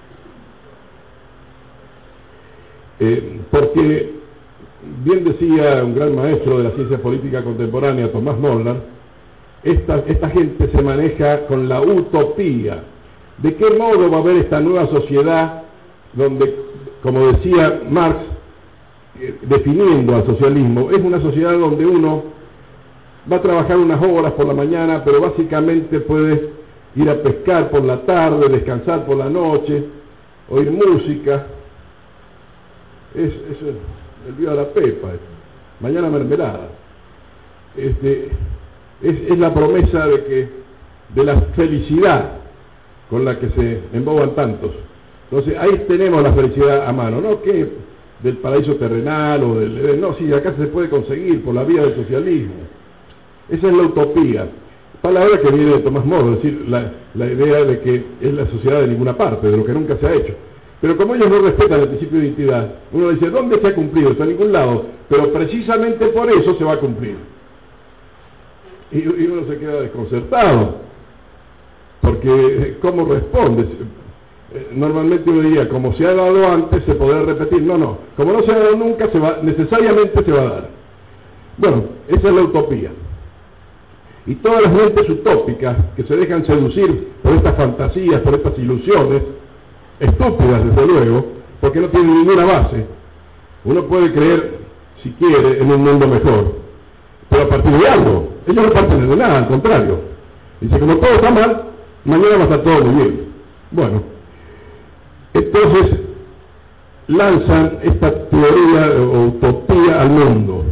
Eh, porque, bien decía un gran maestro de la ciencia política contemporánea, Tomás Molnar, esta, esta gente se maneja con la utopía. ¿De qué modo va a haber esta nueva sociedad donde, como decía Marx, eh, definiendo al socialismo, es una sociedad donde uno va a trabajar unas horas por la mañana, pero básicamente puede ir a pescar por la tarde, descansar por la noche, oír música? Es, es el día de la pepa, mañana mermelada. Este, es, es la promesa de que de la felicidad con la que se emboban tantos. Entonces ahí tenemos la felicidad a mano, no que del paraíso terrenal o del... No, sí, acá se puede conseguir por la vía del socialismo. Esa es la utopía. Palabra que viene de Tomás Moro, es decir, la, la idea de que es la sociedad de ninguna parte, de lo que nunca se ha hecho. Pero como ellos no respetan el principio de identidad, uno dice: ¿dónde se ha cumplido? Está en ningún lado, pero precisamente por eso se va a cumplir. Y, y uno se queda desconcertado, porque ¿cómo responde? Normalmente uno diría: como se ha dado antes, se podrá repetir. No, no, como no se ha dado nunca, se va, necesariamente se va a dar. Bueno, esa es la utopía. Y todas las mentes utópicas que se dejan seducir por estas fantasías, por estas ilusiones, estúpidas desde luego, porque no tienen ninguna base. Uno puede creer, si quiere, en un mundo mejor, pero a partir de algo. Ellos no parten de nada, al contrario. Dice: como todo está mal, mañana va a estar todo muy bien. Bueno, entonces lanzan esta teoría o utopía al mundo.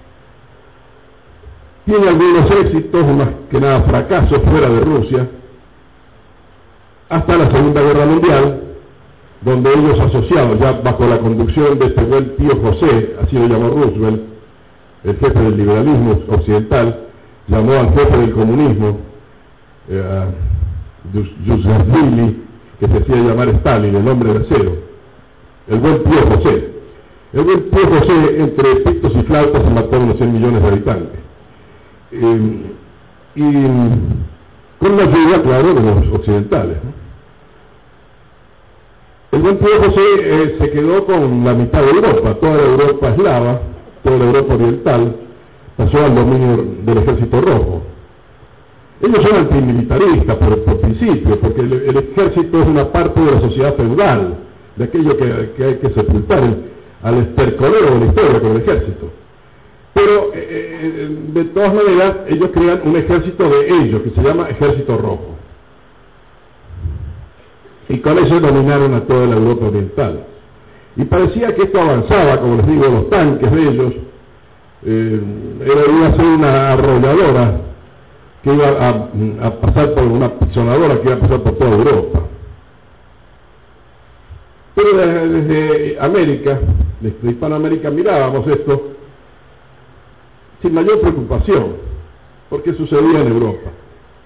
Tiene algunos éxitos, más que nada fracasos fuera de Rusia, hasta la Segunda Guerra Mundial, donde ellos asociados, ya bajo la conducción de este buen tío José, así lo llamó Roosevelt, el jefe del liberalismo occidental, llamó al jefe del comunismo, eh, a Yuzhashvili, que se hacía llamar Stalin, el hombre de acero, el buen tío José. El buen tío José, entre pictos y flautas, se mató a unos cien millones de habitantes. Eh, y con la ayuda, claro, de los occidentales, ¿no? El buen tío José eh, se quedó con la mitad de Europa, toda la Europa eslava, toda la Europa oriental, pasó al dominio del Ejército Rojo. Ellos son antimilitaristas por, por principio, porque el, el ejército es una parte de la sociedad feudal, de aquello que, que hay que sepultar, el, al estercolero de la historia con el ejército. Pero, eh, de todas maneras, ellos crean un ejército de ellos, que se llama Ejército Rojo. Y con eso dominaron a toda la Europa oriental. Y parecía que esto avanzaba, como les digo, los tanques de ellos, eh, iba a ser una arrolladora, que iba a, a pasar por una pisonadora que iba a pasar por toda Europa. Pero desde, desde América, desde Hispanoamérica, mirábamos esto sin mayor preocupación, porque sucedía en Europa.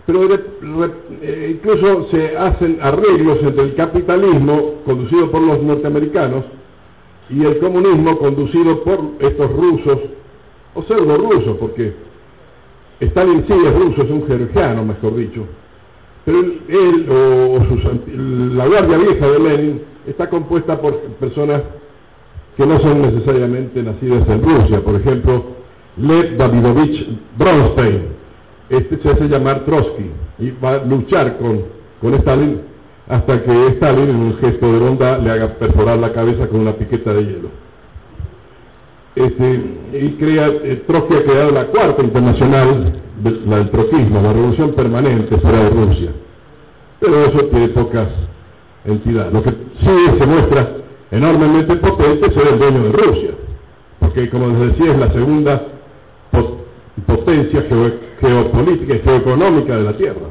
pero re, re, eh, incluso se hacen arreglos entre el capitalismo conducido por los norteamericanos y el comunismo conducido por estos rusos, o pseudo rusos, porque Stalin sí es ruso, es un georgiano, mejor dicho, pero él, él o, o sus, la guardia vieja de Lenin está compuesta por personas que no son necesariamente nacidas en Rusia. Por ejemplo, Lev Davidovich Bronstein, este se hace llamar Trotsky y va a luchar con, con Stalin hasta que Stalin, en un gesto de bondad, le haga perforar la cabeza con una piqueta de hielo. Este, y crea, eh, Trotsky ha creado la cuarta internacional, de, la del troquismo, la revolución permanente fuera de Rusia. Pero eso tiene pocas entidades. Lo que sí se muestra enormemente potente es ser el dueño de Rusia, porque, como les decía, es la segunda pot potencia geo geopolítica y geoeconómica de la Tierra,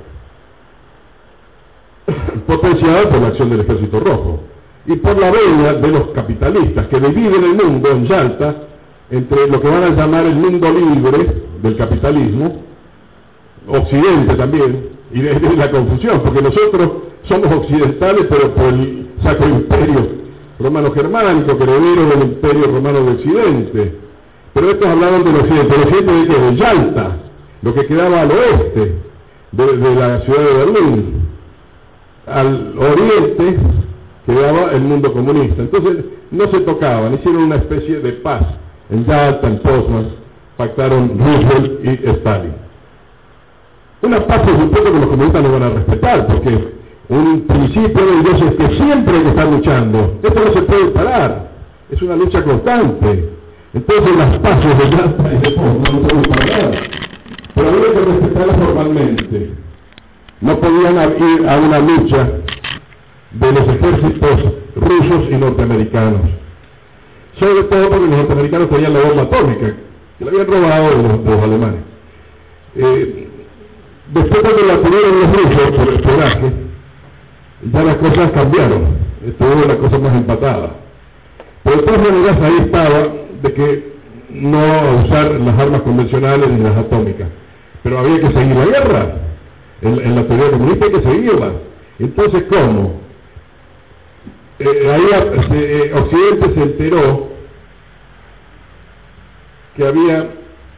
potenciada por la acción del Ejército Rojo y por la venia de los capitalistas que dividen el mundo en Yalta entre lo que van a llamar el mundo libre del capitalismo, Occidente también, y de, de la confusión, porque nosotros somos occidentales, pero por el Sacro Imperio Romano-Germánico, que heredero del Imperio Romano de Occidente. Pero estos hablaban del Occidente. ¿El Occidente de qué? De Yalta, lo que quedaba al oeste de, de la ciudad de Berlín. Al oriente quedaba el mundo comunista. Entonces no se tocaban, hicieron una especie de paz. En Yalta, en Potsdam, pactaron Roosevelt y Stalin. Una paz, por supuesto, que los comunistas no van a respetar, porque un principio de Dios es que siempre hay que estar luchando. Esto no se puede parar, es una lucha constante. Entonces las paces de Yalta y de Potsdam no se pueden parar, pero había que respetarlas formalmente. No podían ir a una lucha de los ejércitos rusos y norteamericanos, sobre todo porque los norteamericanos tenían la bomba atómica, que la habían robado de los, de los alemanes. Eh, después cuando la tuvieron los rusos por espionaje, ya las cosas cambiaron, estuvo la cosa más empatada. Pero de todas maneras ahí estaba de que no usar las armas convencionales ni las atómicas, pero había que seguir la guerra. En, en la teoría comunista hay que seguirla. Entonces, ¿cómo? Eh, ahí eh, Occidente se enteró que había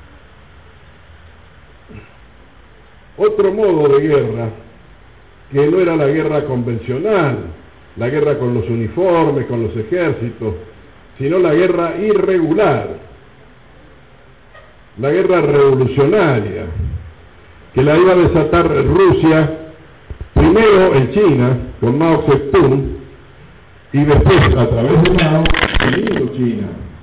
otro modo de guerra, que no era la guerra convencional, la guerra con los uniformes, con los ejércitos, sino la guerra irregular, la guerra revolucionaria, que la iba a desatar Rusia, primero en China, con Mao Zedong, y después, a través de Mao, en Indochina.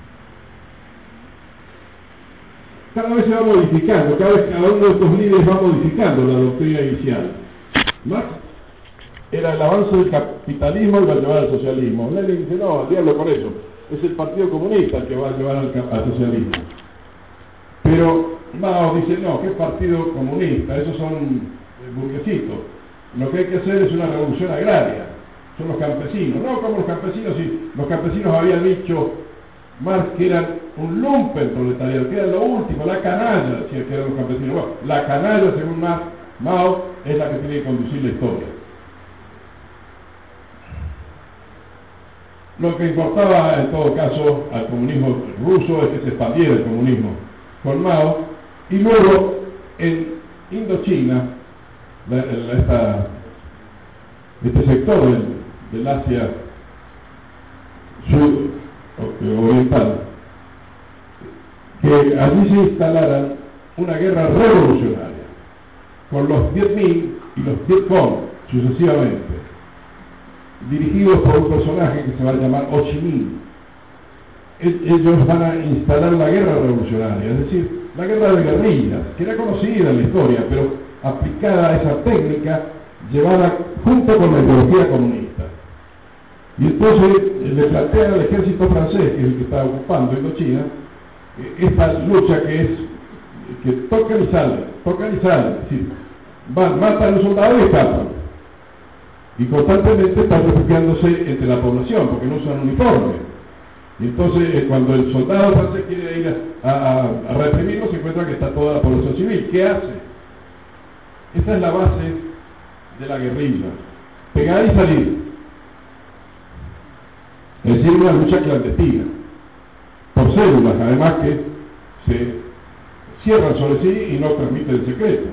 Cada vez se va modificando, cada vez cada uno de estos líderes va modificando la doctrina inicial. Marx era el avance del capitalismo y va a llevar al socialismo. Lenin dice, no, al diablo con eso, es el Partido Comunista el que va a llevar al, al socialismo. Pero Mao dice, no, ¿qué partido comunista? Esos son burguesitos. Lo que hay que hacer es una revolución agraria. Son los campesinos. No como los campesinos, si los campesinos habían dicho Marx que eran un lumpen proletariado, que era lo último, la canalla, decía que eran los campesinos. Bueno, la canalla, según Marx, Mao, es la que tiene que conducir la historia. Lo que importaba en todo caso al comunismo ruso es que se expandiera el comunismo con Mao, y luego en Indochina, la, la, esta, este sector del, del Asia sudoriental, que allí se instalara una guerra revolucionaria con los Viet Minh y los Viet Cong sucesivamente, dirigidos por un personaje que se va a llamar Ho Chi Minh. Ellos van a instalar la guerra revolucionaria, es decir, la guerra de guerrillas, que era conocida en la historia, pero aplicada a esa técnica, llevada junto con la ideología comunista. Y entonces le plantean al ejército francés, que es el que está ocupando Indochina, esta lucha que es que tocan y salen, tocan y salen, es decir, van, matan a un soldado y escapan. Y constantemente están refugiándose entre la población, porque no usan uniforme. Y entonces, cuando el soldado francés quiere ir a, a, a reprimirlo, se encuentra que está toda la población civil. ¿Qué hace? Esa es la base de la guerrilla, pegar y salir, es decir, una lucha clandestina, por células, además que se cierran sobre sí y no transmiten el secreto.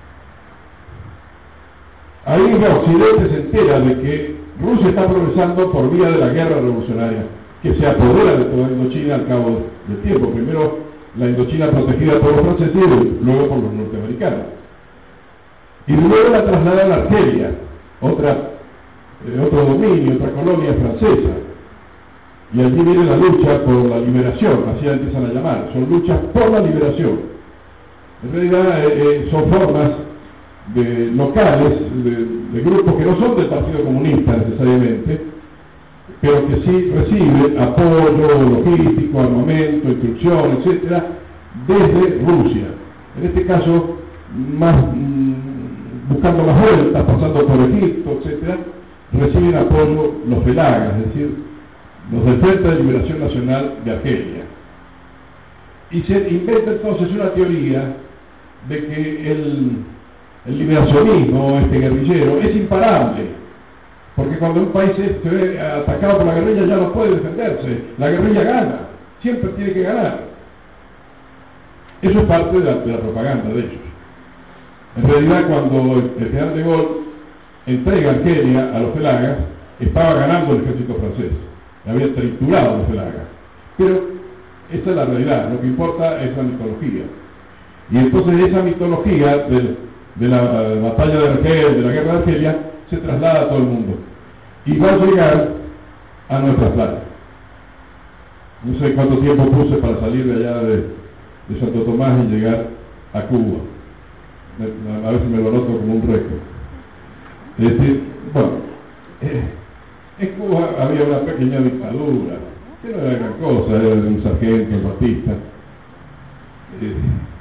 Ahí el Occidente se entera de que Rusia está progresando por vía de la guerra revolucionaria, que se apodera de toda Indochina al cabo del tiempo. Primero la Indochina protegida por los franceses y luego por los norteamericanos. Y luego la trasladan a Argelia, otra, eh, otro dominio, otra colonia francesa. Y allí viene la lucha por la liberación, así la empiezan a llamar, son luchas por la liberación. En realidad eh, eh, son formas de locales, de, de grupos que no son del Partido Comunista necesariamente, pero que sí reciben apoyo logístico, armamento, instrucción, etcétera, desde Rusia. En este caso, más mmm, buscando más vueltas, pasando por Egipto, etcétera, reciben apoyo los felagas, es decir, los del Frente de Liberación Nacional de Argelia. Y se inventa entonces una teoría de que el, el liberacionismo, este guerrillero, es imparable, porque cuando un país se ve atacado por la guerrilla ya no puede defenderse, la guerrilla gana, siempre tiene que ganar. Eso es parte de la, de la propaganda de ellos. En realidad, cuando el, el general de Gaulle entrega Argelia a los felagas, estaba ganando el ejército francés, había triturado a los felagas. Pero esa es la realidad, lo que importa es la mitología. Y entonces esa mitología de, de la batalla de Argelia, de la guerra de Argelia, se traslada a todo el mundo. Y va a llegar a nuestras playas. No sé cuánto tiempo puse para salir de allá de, de Santo Tomás y llegar a Cuba. A ver si me lo noto como un récord. Es decir, bueno, eh, en Cuba había una pequeña dictadura, que no era gran cosa, era de un sargento batista. Eh,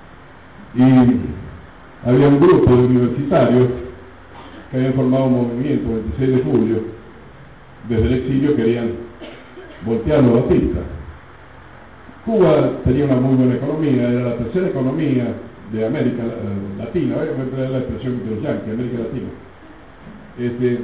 y había un grupo de universitarios que habían formado un movimiento el veintiséis de julio, desde el exilio querían voltear a los batistas. Cuba tenía una muy buena economía, era la tercera economía de América eh, Latina, voy a traer la expresión de los yanquis, América Latina. Este,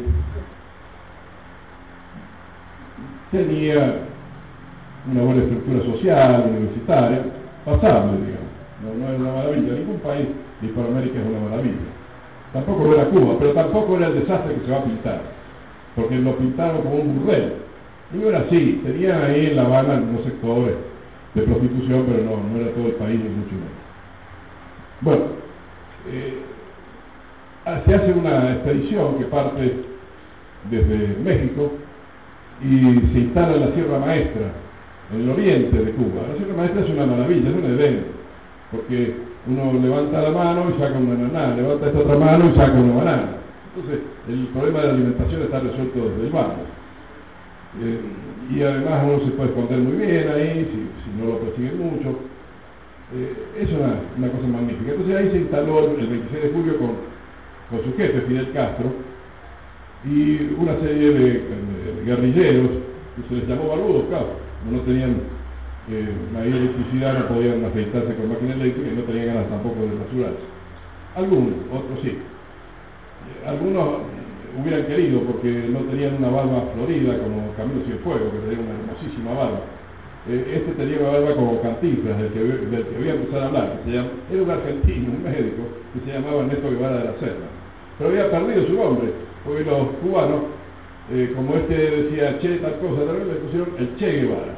tenía una buena estructura social, universitaria, pasable, digamos. No, no es una maravilla, ningún país de Hispanoamérica es una maravilla. Tampoco lo era Cuba, pero tampoco era el desastre que se va a pintar, porque lo pintaron como un burdel. Y no era así, tenían ahí en La Habana unos sectores de prostitución, pero no, no era todo el país ni mucho menos. Bueno, eh, se hace una expedición que parte desde México y se instala en la Sierra Maestra, en el oriente de Cuba. La Sierra Maestra es una maravilla, es un Edén, porque uno levanta la mano y saca una banana, levanta esta otra mano y saca una banana. Entonces, el problema de la alimentación está resuelto desde el barrio. Eh, y además uno se puede esconder muy bien ahí, si, si no lo persiguen mucho. Eh, es una, una cosa magnífica. Entonces ahí se instaló el veintiséis de julio con, con su jefe, Fidel Castro, y una serie de, de guerrilleros, que se les llamó barbudos, claro, no tenían eh, mayor electricidad, no podían afeitarse con máquina eléctrica y no tenían ganas tampoco de rasurarse. Algunos, otros sí. Eh, algunos hubieran querido porque no tenían una barba florida como Camilo Cienfuegos, que tenía una hermosísima barba. Eh, este tenía una barba como Cantinflas, del que, del que voy a empezar a hablar, que se llama, era un argentino, un médico, que se llamaba Ernesto Guevara de la Serna. Pero había perdido su nombre, porque los cubanos, eh, como este decía Che, tal cosa, tal vez le pusieron el Che Guevara.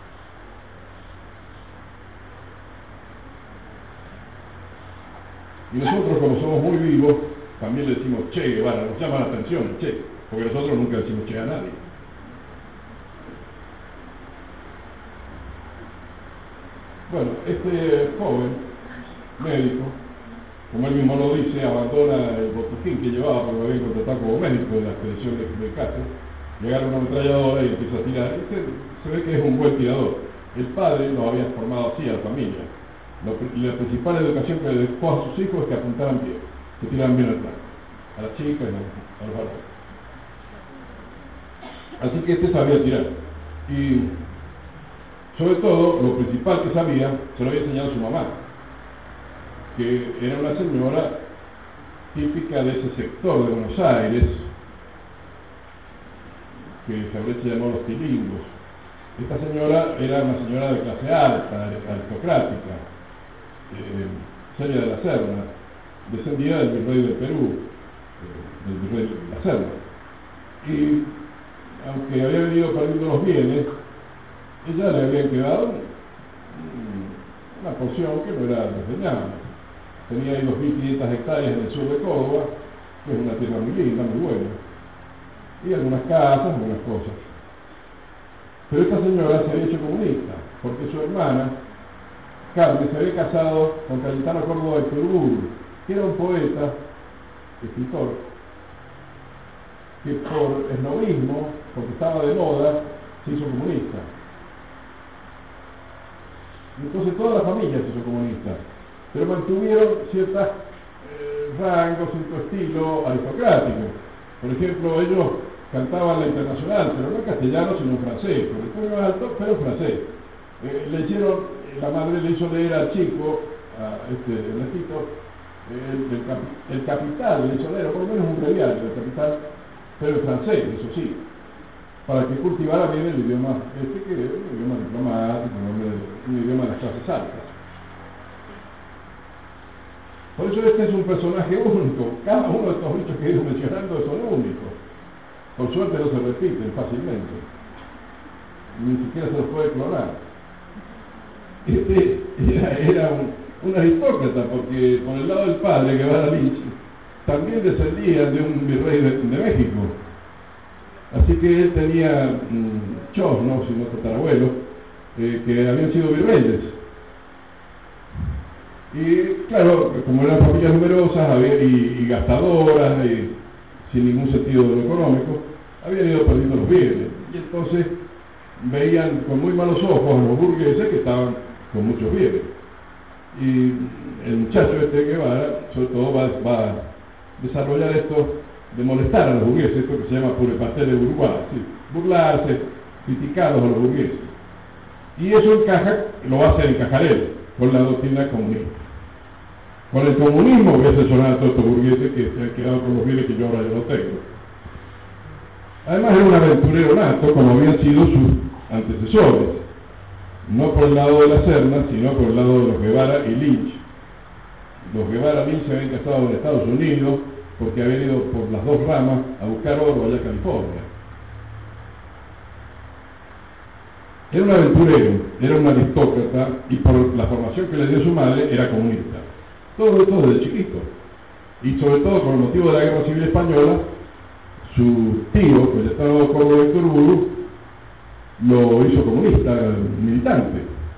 Y nosotros, como somos muy vivos, también le decimos Che Guevara, nos llama la atención el Che, porque nosotros nunca decimos Che a nadie. Bueno, este joven médico, como él mismo lo dice, abandona el botiquín que llevaba porque lo habían contratado como médico de la expedición de, de Castro, llegaron una ametralladora y empieza a tirar. Este se ve que es un buen tirador. El padre lo había formado así a la familia. Lo, la principal educación que le dejó a sus hijos es que apuntaran bien, que tiraran bien al blanco, a las chicas y a los varones. Así que este sabía tirar. Y sobre todo, lo principal que sabía, se lo había enseñado su mamá, que era una señora típica de ese sector de Buenos Aires, que Jauretche llamó los tilingos. Esta señora era una señora de clase alta, aristocrática, eh, Celia de la Serna, descendida del virrey del Perú, eh, del virrey de la Serna. Y aunque había venido perdiendo los bienes, ella le había quedado una porción que no era desdeñable. Tenía ahí dos mil quinientas hectáreas en el sur de Córdoba, que es una tierra muy linda, muy buena, y algunas casas, algunas cosas. Pero esta señora se había hecho comunista, porque su hermana, Carmen, se había casado con Cayetano Córdoba de Turburu, que era un poeta, escritor, que por esnovismo, porque estaba de moda, se hizo comunista. Entonces toda la familia se hizo comunista, pero mantuvieron ciertos eh, rangos, cierto estilo aristocrático. Por ejemplo, ellos cantaban la Internacional, pero no en castellano, sino en francés, con el tono alto, pero en francés. Eh, le hicieron, la madre le hizo leer al chico, a este Ernestito, el, el, el Capital, le hizo leer, por lo menos un breviario del Capital, pero en francés, eso sí, para que cultivara bien el idioma, este que es un idioma diplomático, un idioma de las clases altas. Por eso este es un personaje único. Cada uno de estos bichos que he ido mencionando son únicos. Por suerte no se repiten fácilmente. Ni siquiera se los puede clonar. Este era, era un, un aristócrata, porque por el lado del padre, Guevara Lynch, también descendía de un virrey de, de México. Así que él tenía mmm, chos, no, sino tatarabuelos, eh, que habían sido virreyes. Y claro, como eran familias numerosas había, y, y gastadoras, y sin ningún sentido de lo económico, habían ido perdiendo los bienes. Y entonces veían con muy malos ojos a los burgueses que estaban con muchos bienes. Y el muchacho este Guevara, sobre todo, va, va a desarrollar esto de molestar a los burgueses, esto que se llama pour pastel de Uruguay, ¿sí? Burlarse, criticarlos a los burgueses. Y eso encaja, lo va a hacer encajar él, con la doctrina comunista. Con el comunismo voy a asesorar a todos estos burgueses que se han quedado con los bienes que yo ahora ya no tengo. Además era un aventurero nato, como habían sido sus antecesores, no por el lado de la Serna, sino por el lado de los Guevara y Lynch. Los Guevara y Lynch se habían casado en Estados Unidos porque habían ido por las dos ramas a buscar oro allá en California. Era un aventurero, era un aristócrata, y por la formación que le dio su madre era comunista. Todo esto desde chiquito. Y sobre todo con el motivo de la Guerra Civil Española, su tío, el Estado Córdoba de Turburu, lo hizo comunista, militante.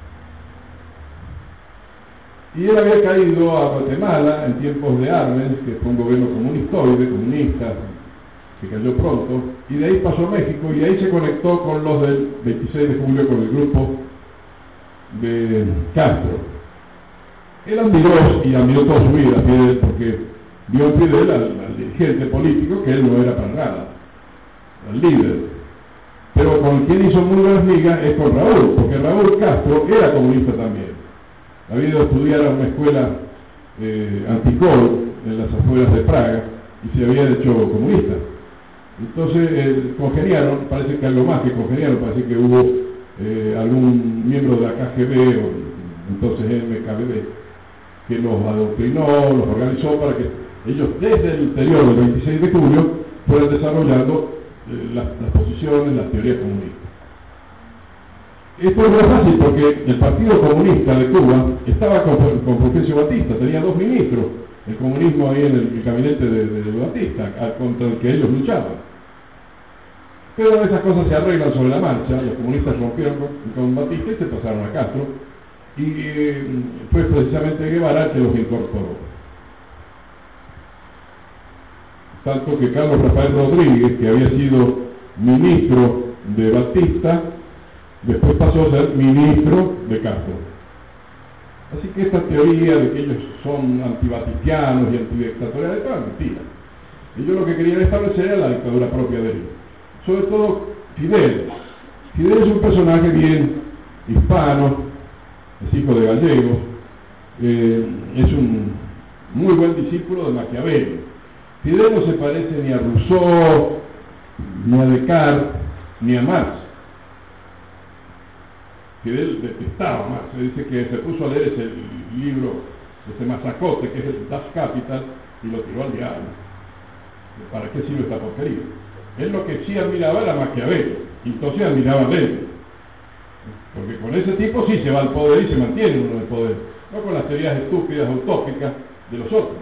Y él había caído a Guatemala en tiempos de Arbenz, que fue un gobierno comunistoide, comunista, que cayó pronto, y de ahí pasó a México, y ahí se conectó con los del veintiséis de julio, con el grupo de Castro. Él admiró, y admiró toda su vida a Fidel, porque vio en Fidel al, al dirigente político que él no era para nada, al líder. Pero con quien hizo muy buenas migas es con Raúl, porque Raúl Castro era comunista también. Había ido a estudiar a una escuela eh, anticol en las afueras de Praga y se había hecho comunista. Entonces eh, congeniaron, parece que algo más que congeniaron, parece que hubo eh, algún miembro de la K G B, o entonces M K B B, que los adoctrinó, los organizó para que ellos desde el interior del veintiséis de julio fueran desarrollando eh, las, las posiciones, las teorías comunistas. Esto no es fácil porque el Partido Comunista de Cuba estaba con, con Fulgencio Batista, tenía dos ministros, el comunismo ahí en el, el gabinete de, de, de Batista, a, contra el que ellos luchaban. Pero esas cosas se arreglan sobre la marcha, los comunistas rompieron con, con Batista y se pasaron a Castro, y eh, fue precisamente Guevara que los incorporó. Tanto que Carlos Rafael Rodríguez, que había sido ministro de Batista, después pasó a ser ministro de Castro. Así que esta teoría de que ellos son antibatistianos y antidictatoriales es mentira. Ellos lo que querían establecer era la dictadura propia de ellos. Sobre todo Fidel. Fidel es un personaje bien hispano, es hijo de gallegos, eh, es un muy buen discípulo de Maquiavelo. Fidel no se parece ni a Rousseau, ni a Descartes, ni a Marx. Fidel detestaba a Marx, se dice que se puso a leer ese libro, ese masacote, que es el Das Kapital, y lo tiró al diablo. ¿Para qué sirve esta porquería? Él lo que sí admiraba era Maquiavelo, y entonces admiraba a Lenin. Porque con ese tipo sí se va al poder y se mantiene uno en el poder, no con las teorías estúpidas, utópicas de los otros.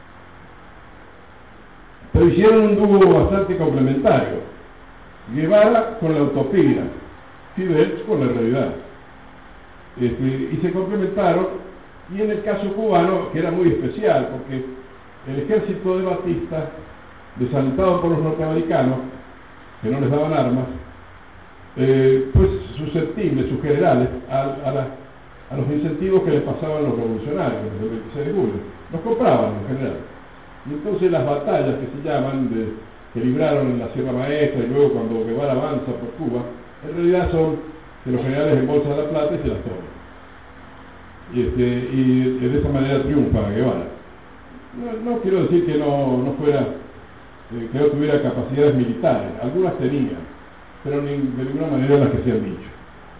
Pero hicieron un dúo bastante complementario. Guevara con la utopía, Fidel con la realidad. Este, y se complementaron, y en el caso cubano, que era muy especial, porque el ejército de Batista, desalentado por los norteamericanos, que no les daban armas, eh, pues susceptibles, sus generales, a, a, la, a los incentivos que les pasaban los revolucionarios del veintiséis de julio. Los compraban en general. Y entonces las batallas que se llaman, de, que libraron en la Sierra Maestra y luego cuando Guevara avanza por Cuba, en realidad son que los generales embolsan la plata y se las toman. Y, este, y de esa manera triunfa Guevara. No, no quiero decir que no, no fuera, eh, que no tuviera capacidades militares, algunas tenía, pero ni, de ninguna manera las que se han dicho.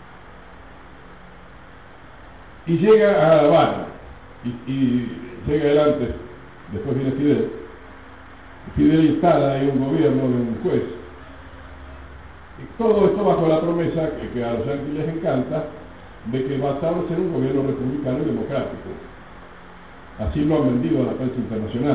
Y llega a La Habana, y, y llega adelante, después viene Fidel. Fidel instala ahí un gobierno de un juez. Y todo esto bajo la promesa, que, que a los yanquis les encanta, de que va a ser un gobierno republicano y democrático. Así lo han vendido a la prensa internacional.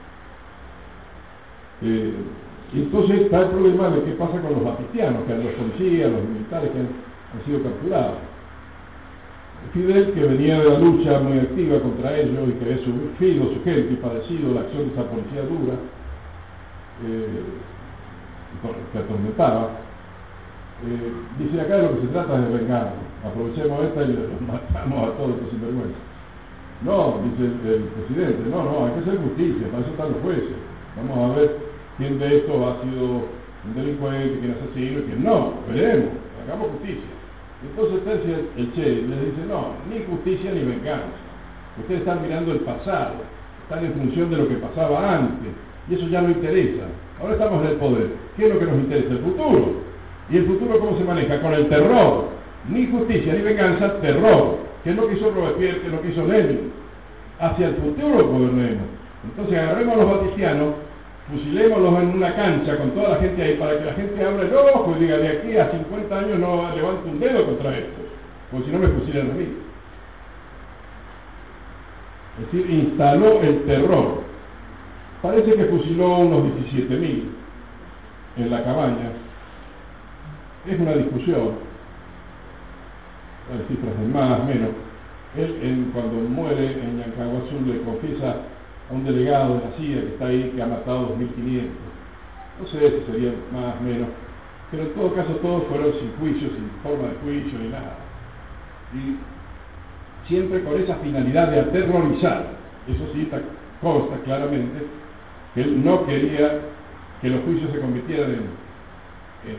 Eh, entonces está el problema de qué pasa con los batistianos, que los policías, los militares que han, han sido capturados. Fidel, que venía de la lucha muy activa contra ellos y que había sufrido su gente y padecido la acción de esa policía dura, eh, que atormentaba, eh, dice: acá de lo que se trata es de vengar, aprovechemos esta y los matamos a todos estos sinvergüenzas. No, dice el, el presidente, no, no, hay que hacer justicia, para eso están los jueces. Vamos a ver quién de estos ha sido un delincuente, quién es asesino y quién no, veremos, hagamos justicia. Entonces el, el Che les dice: no, ni justicia ni venganza. Ustedes están mirando el pasado, están en función de lo que pasaba antes, y eso ya no interesa. Ahora estamos en el poder. ¿Qué es lo que nos interesa? El futuro. ¿Y el futuro cómo se maneja? Con el terror. Ni justicia ni venganza, terror. ¿Qué es lo que hizo Robespierre? ¿Qué es lo que hizo Lenin? Hacia el futuro gobernemos. Entonces agarremos a los batistianos, fusilémoslos en una cancha con toda la gente ahí, para que la gente abra el ojo y diga: de aquí a cincuenta años no levanto un dedo contra esto, porque si no me fusilan a mí. Es decir, instaló el terror. Parece que fusiló unos diecisiete mil en la cabaña. Es una discusión, hay cifras de más, menos. Él, en, cuando muere en Yancaguazú, le confiesa a un delegado de la C I A que está ahí, que ha matado dos mil quinientos. No sé si serían más o menos, pero en todo caso todos fueron sin juicio, sin forma de juicio ni nada. Y siempre con esa finalidad de aterrorizar. Eso sí está, consta claramente que él no quería que los juicios se convirtieran en, en,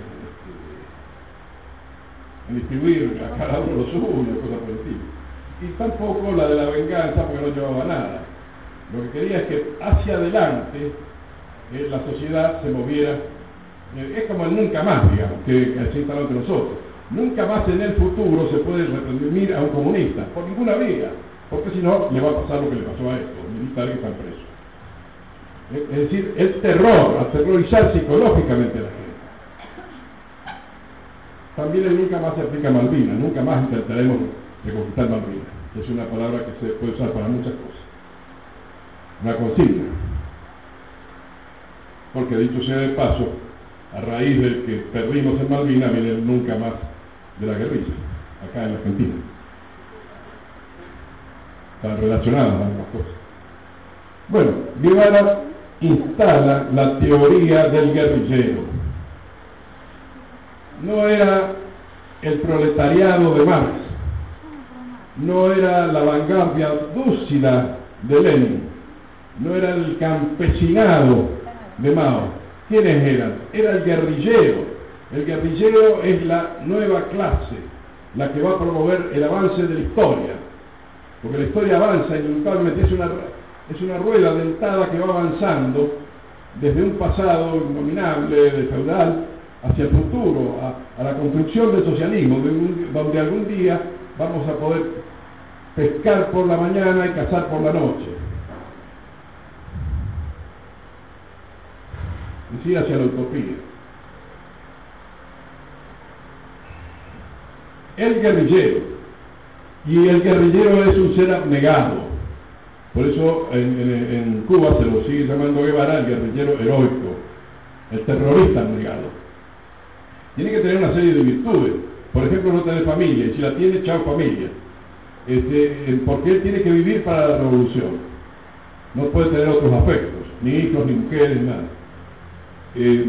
en distribuir a cada uno lo suyo, cosas por el estilo. Y tampoco la de la venganza, porque no llevaba nada. Lo que quería es que hacia adelante eh, la sociedad se moviera, eh, es como el nunca más, digamos, que, que se instaló entre nosotros. Nunca más en el futuro se puede reprimir a un comunista, por ninguna vía, porque si no le va a pasar lo que le pasó a estos militares que están presos. Eh, es decir, el terror, aterrorizar psicológicamente a la gente. También el nunca más se aplica a Malvinas, nunca más intentaremos reconquistar Malvinas, que es una palabra que se puede usar para muchas cosas. Una consigna, porque dicho sea de paso, a raíz de que perdimos en Malvinas viene el nunca más de la guerrilla, acá en Argentina. Están relacionadas ambas cosas. Bueno, Guevara instala la teoría del guerrillero. No era el proletariado de Marx, no era la vanguardia dúcida de Lenin, no era el campesinado de Mao. ¿Quiénes eran? Era el guerrillero. El guerrillero es la nueva clase, la que va a promover el avance de la historia, porque la historia avanza inevitablemente. Es una, es una rueda dentada que va avanzando desde un pasado innominable, de feudal, hacia el futuro, a, a la construcción del socialismo, de un, donde algún día vamos a poder pescar por la mañana y cazar por la noche. Es decir, hacia la utopía. El guerrillero. Y el guerrillero es un ser abnegado. Por eso en, en, en Cuba se lo sigue llamando Guevara el guerrillero heroico, el terrorista abnegado. Tiene que tener una serie de virtudes. Por ejemplo, no tener familia, y si la tiene, chao familia. Este, porque él tiene que vivir para la revolución. No puede tener otros afectos, ni hijos, ni mujeres, nada. Eh,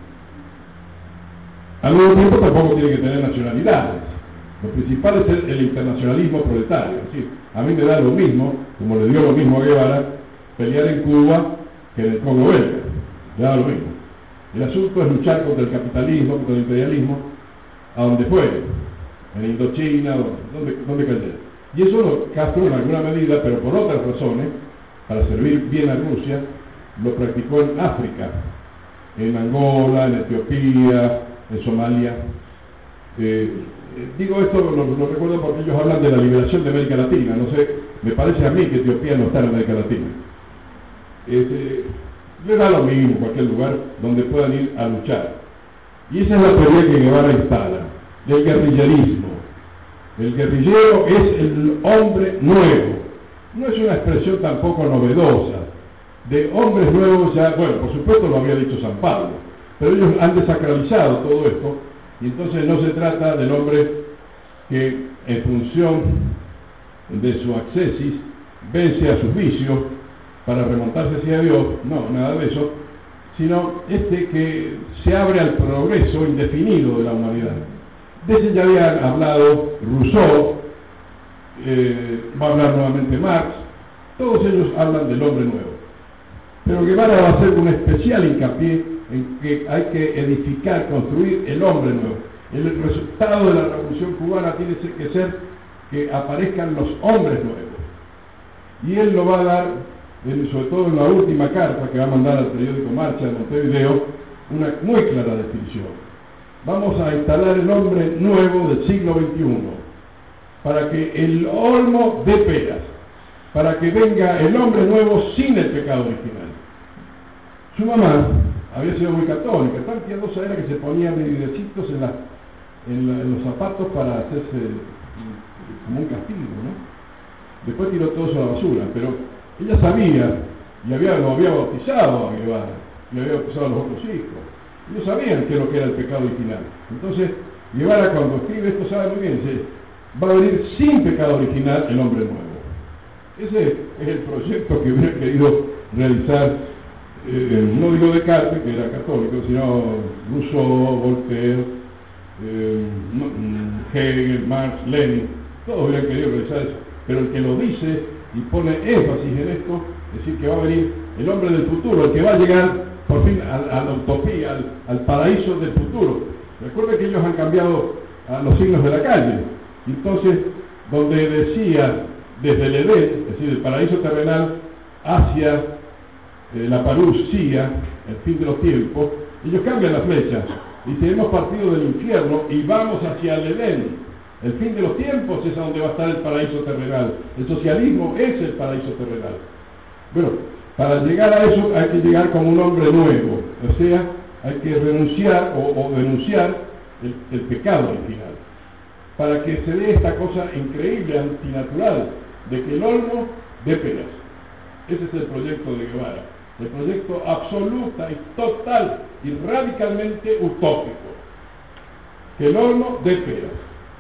al mismo tiempo tampoco tiene que tener nacionalidades. Lo principal es el, el internacionalismo proletario. Es decir, a mí me da lo mismo, como le dio lo mismo a Guevara, pelear en Cuba que en el Congo belga. Le da lo mismo. El asunto es luchar contra el capitalismo, contra el imperialismo, a donde fuere, en Indochina, donde, donde cayera. Y eso lo Castro en alguna medida, pero por otras razones, para servir bien a Rusia, lo practicó en África, en Angola, en Etiopía, en Somalia. Eh, digo esto, lo, lo recuerdo porque ellos hablan de la liberación de América Latina. No sé, me parece a mí que Etiopía no está en América Latina. Este, le da lo mismo cualquier lugar donde puedan ir a luchar. Y esa es la teoría que Guevara instala, del guerrillerismo. El guerrillero es el hombre nuevo. No es una expresión tampoco novedosa. De hombres nuevos ya, bueno, por supuesto lo había dicho San Pablo, pero ellos han desacralizado todo esto, y entonces no se trata del hombre que en función de su accesis vence a sus vicios para remontarse hacia Dios, no, nada de eso, sino este que se abre al progreso indefinido de la humanidad. De ese ya había hablado Rousseau, eh, va a hablar nuevamente Marx, todos ellos hablan del hombre nuevo. Pero Guevara va a hacer un especial hincapié en que hay que edificar, construir el hombre nuevo. El resultado de la revolución cubana tiene que ser que aparezcan los hombres nuevos. Y él lo va a dar, sobre todo en la última carta que va a mandar al periódico Marcha de Montevideo, una muy clara definición. Vamos a instalar el hombre nuevo del siglo veintiuno, para que el olmo dé peras, para que venga el hombre nuevo sin el pecado original. Su mamá había sido muy católica, tan piadosa era que se ponía vidriecitos en, la, en, la, en los zapatos para hacerse como un castigo, ¿no? Después tiró todo eso a la basura, pero ella sabía, y había, lo había bautizado a Guevara, y había bautizado a los otros hijos. Ellos sabían qué es lo que era el pecado original. Entonces, Guevara cuando escribe esto sabe muy bien, dice, va a venir sin pecado original el hombre nuevo. Ese es el proyecto que hubiera querido realizar, eh, no digo Descartes, que era católico, sino Rousseau, Voltaire, eh, Hegel, Marx, Lenin, todos hubieran querido realizar eso. Pero el que lo dice y pone énfasis en esto, es decir, que va a venir el hombre del futuro, el que va a llegar por fin a, a la utopía, al, al paraíso del futuro. Recuerden que ellos han cambiado a los signos de la calle. Entonces, donde decía desde el Edén, es decir, el paraíso terrenal, hacia eh, la parucía, el fin de los tiempos, ellos cambian la flecha. Y si hemos partido del infierno y vamos hacia el Edén, el fin de los tiempos es a donde va a estar el paraíso terrenal. El socialismo es el paraíso terrenal. Bueno, para llegar a eso hay que llegar como un hombre nuevo, o sea, hay que renunciar o, o denunciar el, el pecado original, para que se dé esta cosa increíble, antinatural, de que el olmo dé peras. Ese es el proyecto de Guevara, el proyecto absoluta y total y radicalmente utópico, que el olmo dé peras.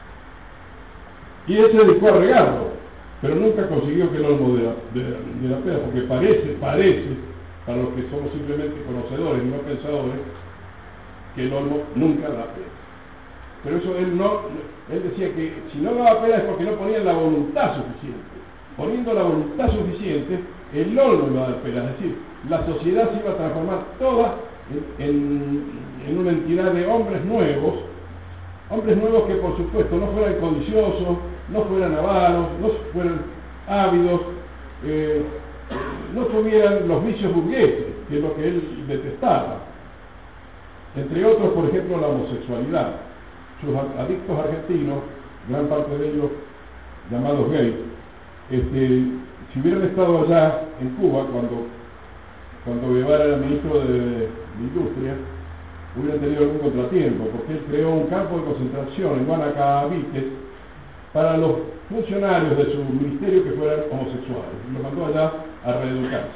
Y él se dedicó a regarlo, pero nunca consiguió que el olmo de la, de, de la pera, porque parece, parece, para los que somos simplemente conocedores y no pensadores, que el olmo nunca da pera. Pero eso él no, él decía que si no daba pera es porque no ponían la voluntad suficiente. Poniendo la voluntad suficiente, el olmo iba a dar pera, es decir, la sociedad se iba a transformar toda en, en, en una entidad de hombres nuevos, hombres nuevos que por supuesto no fueran codiciosos, no fueran avaros, no fueran ávidos, eh, no tuvieran los vicios burgueses, que es lo que él detestaba. Entre otros, por ejemplo, la homosexualidad. Sus adictos argentinos, gran parte de ellos llamados gays, este, si hubieran estado allá en Cuba cuando, cuando Guevara era ministro de, de Industria, hubieran tenido algún contratiempo, porque él creó un campo de concentración en Guanacabiques para los funcionarios de su ministerio que fueran homosexuales, y los mandó allá a reeducarse.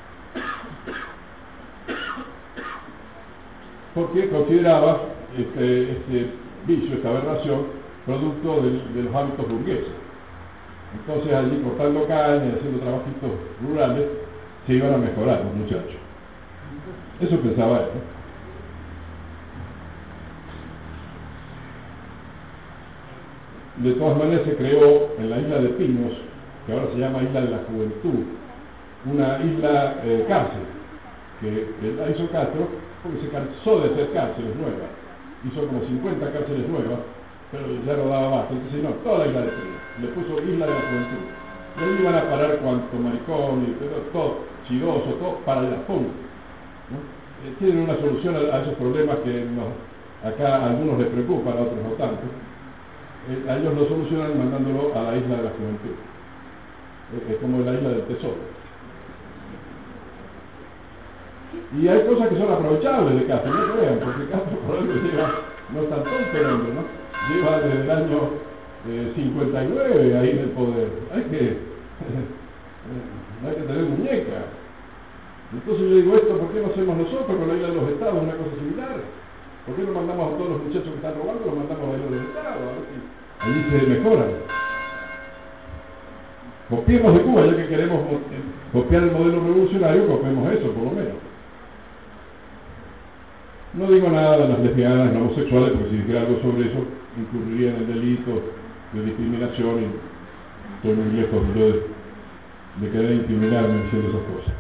Porque consideraba este, este vicio, esta aberración, producto de, de los hábitos burgueses. Entonces allí cortando caña y haciendo trabajitos rurales se iban a mejorar los muchachos. Eso pensaba él, ¿no? De todas maneras se creó en la isla de Pinos, que ahora se llama Isla de la Juventud, una isla eh, cárcel, que, que la hizo Castro porque se cansó de hacer cárceles nuevas. Hizo como cincuenta cárceles nuevas, pero ya no daba más. Entonces, no, toda la isla de Pinos. Le puso Isla de la Juventud. Y ahí iban a parar cuanto maricón, y todo, todo chidoso, todo para el fondo, ¿no? Eh, tienen una solución a, a esos problemas que nos, acá a algunos les preocupan, a otros no tanto. Eh, a ellos lo solucionan mandándolo a la Isla de la Juventud. Es eh, como la Isla del Tesoro. Y hay cosas que son aprovechables de Castro, no crean, porque Castro por algo lleva, no es tan tonto el hombre, ¿no? Lleva desde el año eh, cincuenta y nueve ahí en el poder. Hay que, hay que tener muñeca. Entonces yo digo esto, ¿por qué no hacemos nosotros con la Isla de los Estados una cosa similar? ¿Por qué no mandamos a todos los muchachos que están robando, los mandamos a la Isla de los Estados? A ver si allí se mejoran. Copiemos de Cuba, ya que queremos copiar el modelo revolucionario, copiemos eso, por lo menos. No digo nada de las lesbianas, no homosexuales, porque si dijera algo sobre eso, incurriría en el delito de discriminación y estoy muy lejos yo de, de querer intimidarme diciendo esas cosas.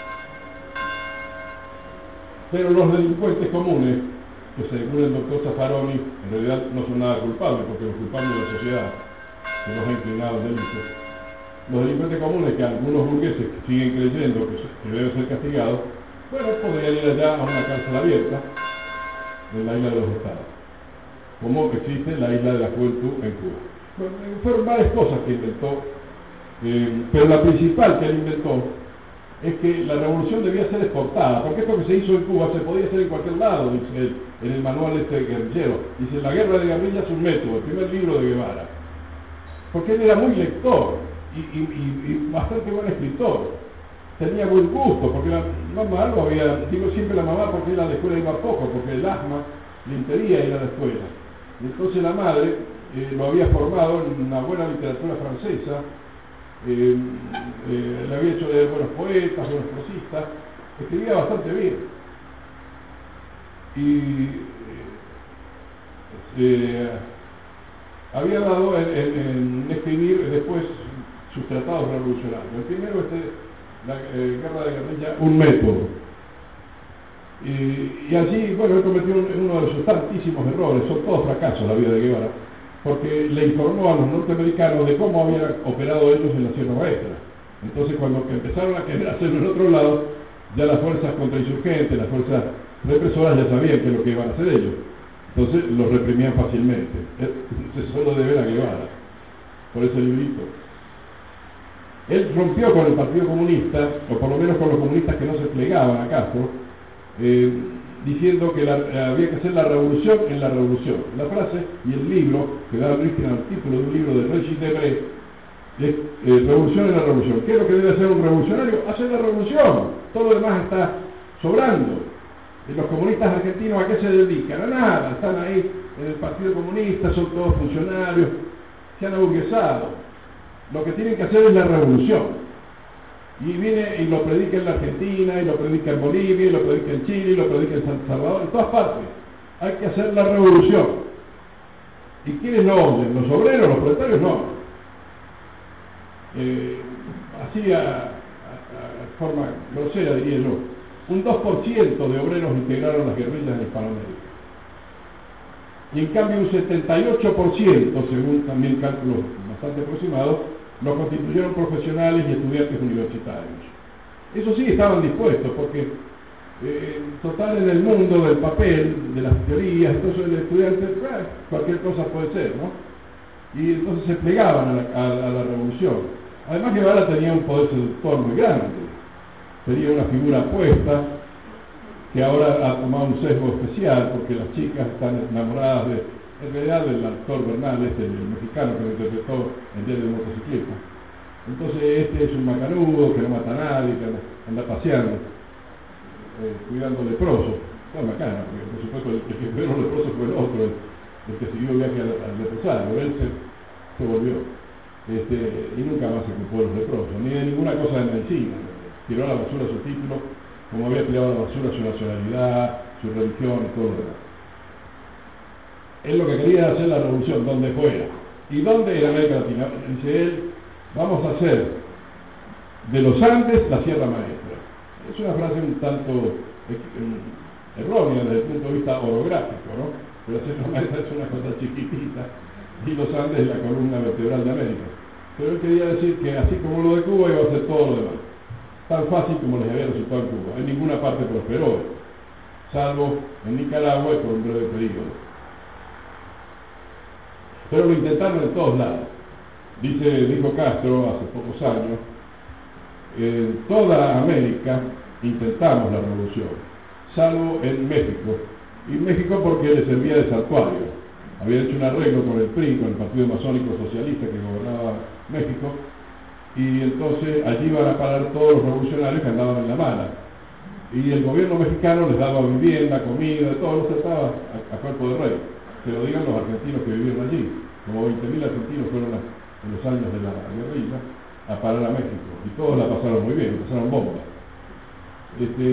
Pero los delincuentes comunes, que según el doctor Zaffaroni, en realidad no son nada culpables, porque los culpables de la sociedad, que los ha inclinado al delito, los delincuentes comunes, que algunos burgueses que siguen creyendo que, que deben ser castigados, bueno, podrían ir allá a una cárcel abierta en la Isla de los Estados, como existe la Isla de la Juventud en Cuba. Bueno, fueron varias cosas que inventó, eh, pero la principal que él inventó es que la revolución debía ser exportada, porque esto que se hizo en Cuba se podía hacer en cualquier lado, dice él, en el manual este guerrillero. Dice, la guerra de guerrilla es un método, el primer libro de Guevara. Porque él era muy lector y, y, y, y bastante buen escritor. Tenía buen gusto, porque la mamá lo había, digo siempre la mamá porque él a la escuela iba poco, porque el asma le impedía ir a la escuela. Y entonces la madre eh, lo había formado en una buena literatura francesa, eh, eh, le había hecho leer buenos poetas, buenos prosistas, escribía bastante bien. Y eh, había dado en, en, en escribir después sus tratados revolucionarios. El primero este la eh, guerra de guerrilla, un método. Y, y allí, bueno, él cometió un, uno de sus tantísimos errores, son todos fracasos la vida de Guevara, porque le informó a los norteamericanos de cómo habían operado ellos en la Sierra Maestra. Entonces, cuando empezaron a querer hacerlo en otro lado, ya las fuerzas contrainsurgentes, las fuerzas represoras ya sabían qué es lo que iban a hacer ellos. Entonces, los reprimían fácilmente. Eso solo debe a Guevara, por ese librito. Él rompió con el Partido Comunista, o por lo menos con los comunistas que no se plegaban a Castro, eh, diciendo que la, había que hacer la revolución en la revolución. La frase y el libro, que da origen al título de un libro de Regis Debray, es eh, Revolución en la revolución. ¿Qué es lo que debe hacer un revolucionario? Hacer la revolución. Todo lo demás está sobrando. Y los comunistas argentinos, ¿a qué se dedican? A nada. Están ahí en el Partido Comunista, son todos funcionarios, se han aburguesado. Lo que tienen que hacer es la revolución. Y viene y lo predica en la Argentina, y lo predica en Bolivia, y lo predica en Chile, y lo predica en San Salvador, en todas partes. Hay que hacer la revolución. ¿Y quiénes no oyen? Los obreros, los proletarios no. Eh, así a, a, a forma grosera diría yo, un dos por ciento de obreros integraron las guerrillas en Hispanoamérica. Y en cambio un setenta y ocho por ciento, según también cálculos bastante aproximados, lo constituyeron profesionales y estudiantes universitarios. Eso sí, estaban dispuestos, porque eh, total en el mundo del papel, de las teorías, entonces el estudiante, eh, cualquier cosa puede ser, ¿no? Y entonces se plegaban a la, a, a la revolución. Además Guevara tenía un poder seductor muy grande, tenía una figura apuesta, que ahora ha tomado un sesgo especial, porque las chicas están enamoradas de, en realidad, del actor Bernal, este, el mexicano que lo interpretó en Diario de Motociclista. Entonces este es un macanudo que no mata a nadie, que anda, anda paseando, eh, cuidando leprosos. Fue bacana, porque por supuesto el, el que cuidó los leprosos fue el otro, el, el que siguió el viaje al, al leprosario. Él se, se volvió, este, y nunca más se ocupó de los leprosos, ni de ninguna cosa de medicina. Tiró a la basura su título, como había tirado a la basura su nacionalidad, su religión y todo lo demás. Él lo que quería era hacer la revolución donde fuera. ¿Y dónde? En América Latina. Dice él, vamos a hacer de los Andes la Sierra Maestra. Es una frase un tanto eh, errónea desde el punto de vista orográfico, ¿no? Pero la Sierra Maestra es una cosa chiquitita y los Andes es la columna vertebral de América. Pero él quería decir que así como lo de Cuba iba a hacer todo lo demás. Tan fácil como les había resultado en Cuba. En ninguna parte prosperó, salvo en Nicaragua y por un breve periodo. Pero lo intentaron en todos lados. Dice, dijo Castro hace pocos años, en toda América intentamos la revolución, salvo en México. Y México porque le servía de santuario. Había hecho un arreglo con el P R I, con el Partido Masónico Socialista que gobernaba México, y entonces allí iban a parar todos los revolucionarios que andaban en la mala. Y el gobierno mexicano les daba vivienda, comida, todo, los trataba a, a cuerpo de rey. Que lo digan los argentinos que vivieron allí. Como veinte mil argentinos fueron a, en los años de la guerrilla a parar a México. Y todos la pasaron muy bien, pasaron bombas. Este,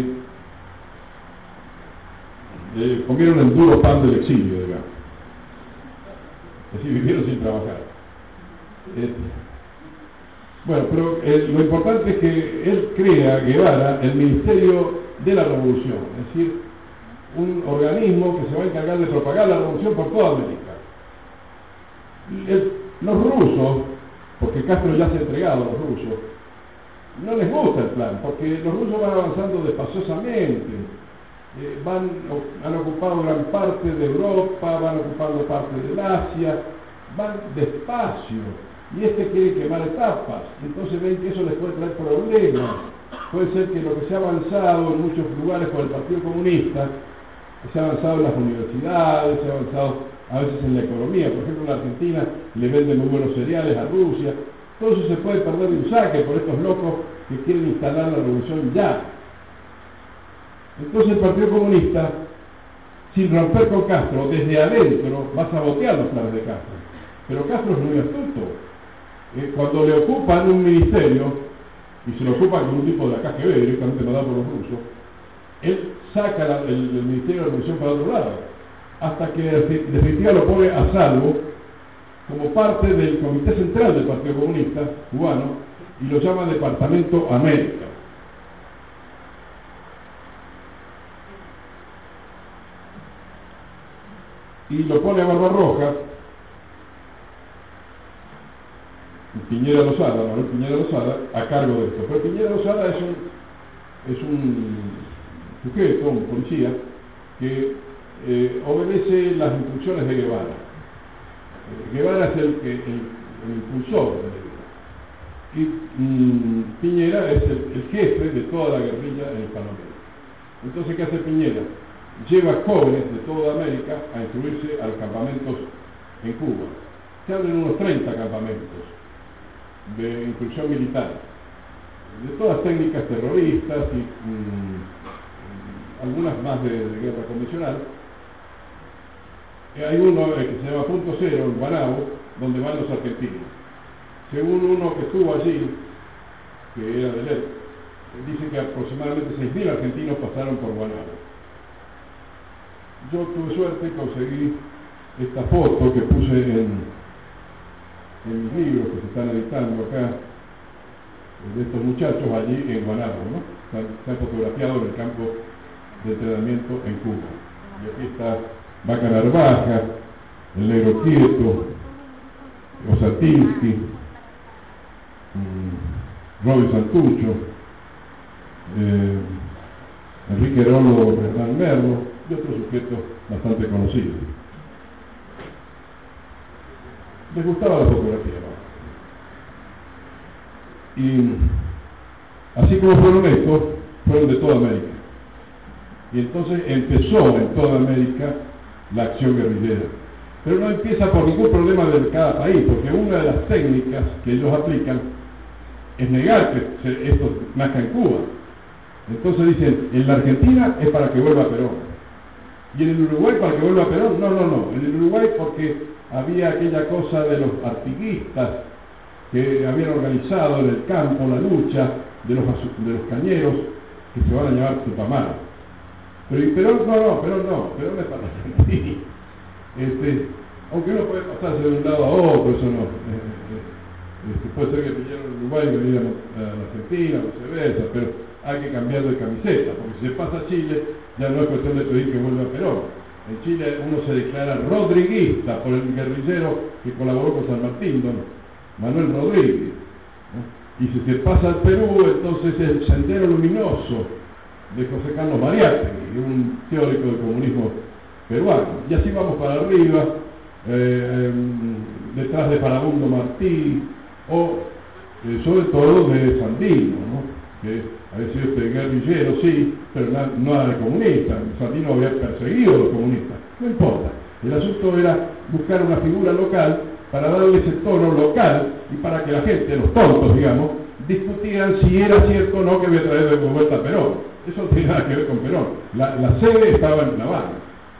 eh, comieron el duro pan del exilio, digamos. Así vivieron sin trabajar. Este, bueno, pero eh, lo importante es que él crea, Guevara, el Ministerio de la Revolución. Es decir, un organismo que se va a encargar de propagar la revolución por toda América. Y el, los rusos, porque Castro ya se ha entregado a los rusos, no les gusta el plan, porque los rusos van avanzando despaciosamente, eh, van, han ocupado gran parte de Europa, van ocupando parte del Asia, van despacio, y este quiere quemar etapas, entonces ven que eso les puede traer problemas. Puede ser que lo que se ha avanzado en muchos lugares por el Partido Comunista, se ha avanzado en las universidades, se ha avanzado a veces en la economía. Por ejemplo, en la Argentina le venden muy buenos cereales a Rusia. Todo eso se puede perder de un saque por estos locos que quieren instalar la revolución ya. Entonces el Partido Comunista, sin romper con Castro, desde adentro va a sabotear los planes de Castro. Pero Castro es muy astuto. Eh, cuando le ocupan un ministerio, y se lo ocupan con un tipo de la K G B, directamente mandado por los rusos, él saca la, el, el Ministerio de la Revolución para otro lado, hasta que en definitiva lo pone a salvo como parte del Comité Central del Partido Comunista cubano y lo llama Departamento América. Y lo pone a Barbarroja, Piñera Lozada, Manuel Piñera Lozada, a cargo de esto. Pero Piñera Lozada es un, es un sujeto, un policía, que eh, obedece las instrucciones de Guevara. Eh, Guevara es el, el, el impulsor de la guerra. Y mm, Piñera es el, el jefe de toda la guerrilla en Hispanoamérica. Entonces, ¿qué hace Piñera? Lleva jóvenes de toda América a instruirse a los campamentos en Cuba. Se abren unos treinta campamentos de instrucción militar, de todas técnicas terroristas y mmm, algunas más de, de guerra convencional. Hay uno eh, que se llama Punto Cero, en Guanabo, donde van los argentinos. Según uno que estuvo allí, que era de él, dice que aproximadamente seis mil argentinos pasaron por Guanabo. Yo tuve suerte y conseguí esta foto que puse en en mis libros que se están editando acá, de estos muchachos allí en Guanabo, ¿no? Están, están fotografiados en el campo de entrenamiento en Cuba. Y aquí está Vaca Narvaja, el Negro Quieto, Osatinsky, mmm, Roby Santucho, eh, Enrique Rolo, Hernán Merlo y otros sujetos bastante conocidos. Les gustaba la fotografía, ¿no? Y así como fueron estos, fueron de toda América. Y entonces empezó en toda América la acción guerrillera. Pero no empieza por ningún problema de cada país, porque una de las técnicas que ellos aplican es negar que esto nazca en Cuba. Entonces dicen, en la Argentina es para que vuelva Perón. Y en el Uruguay para que vuelva Perón, no, no, no. En el Uruguay porque había aquella cosa de los artiguistas que habían organizado en el campo la lucha de los, de los cañeros que se van a llamar Tupamaro. Pero y Perón, no, no, Perón no, Perón es para la Argentina. Este, aunque uno puede pasarse de un lado a otro, eso no. Eh, este, puede ser que vinieron en Uruguay y venir a la Argentina, o viceversa, pero hay que cambiar de camiseta, porque si se pasa a Chile, ya no es cuestión de pedir que vuelva a Perón. En Chile uno se declara rodriguista por el guerrillero que colaboró con San Martín, don Manuel Rodríguez, ¿no? Y si se pasa al Perú, entonces es el Sendero Luminoso de José Carlos Mariátegui, un teórico del comunismo peruano. Y así vamos para arriba, eh, eh, detrás de Farabundo Martí, o eh, sobre todo de Sandino, ¿no? Que había sido este guerrillero, sí, pero no, no era comunista. Sandino había perseguido a los comunistas. No importa. El asunto era buscar una figura local para darle ese tono local y para que la gente, los tontos, digamos, discutieran si era cierto o no que había traído de vuelta a Perón. Eso no tiene nada que ver con Perón. La, la sede estaba en La Habana.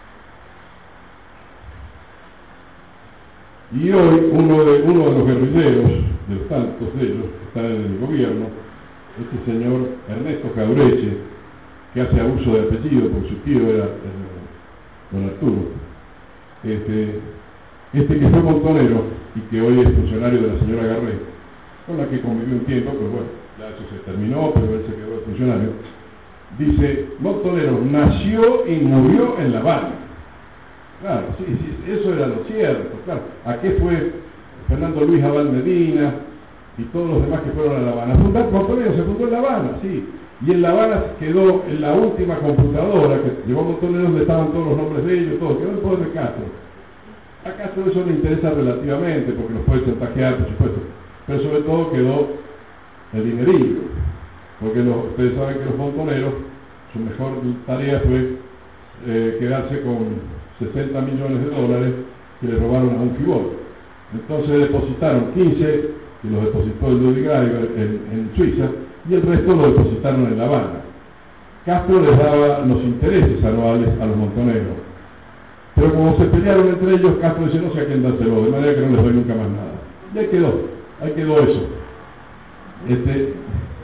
Y hoy uno de, uno de los guerrilleros, de los tantos de ellos que están en el gobierno, este señor Ernesto Jaureche, que hace abuso de apellido porque su tío era eh, don Arturo, este, este que fue montonero y que hoy es funcionario de la señora Garré, con la que convivió un tiempo, pero bueno, ya eso se terminó, pero él se quedó de funcionario, dice, Montonero nació y murió en La Habana. Claro, sí, sí, eso era lo cierto, claro. ¿A qué fue Fernando Luis Abal Medina y todos los demás que fueron a La Habana? Fundar Montonero se fundó en La Habana, sí. Y en La Habana quedó en la última computadora que llevó Montonero, donde estaban todos los nombres de ellos, todo, quedó el poder de Castro. A Castro eso le interesa relativamente, porque los puede chantajear, por supuesto, pero sobre todo quedó el dinerillo, porque los, ustedes saben que los montoneros, su mejor tarea fue eh, quedarse con sesenta millones de dólares que le robaron a un fibol. Entonces depositaron quince, que los depositó el Ludwig Greiber en, en Suiza, y el resto lo depositaron en La Habana. Castro les daba los intereses anuales a los montoneros, pero como se pelearon entre ellos, Castro dice, no sé a quién dárselo, de manera que no les doy nunca más nada. Y ahí quedó, ahí quedó eso. Este,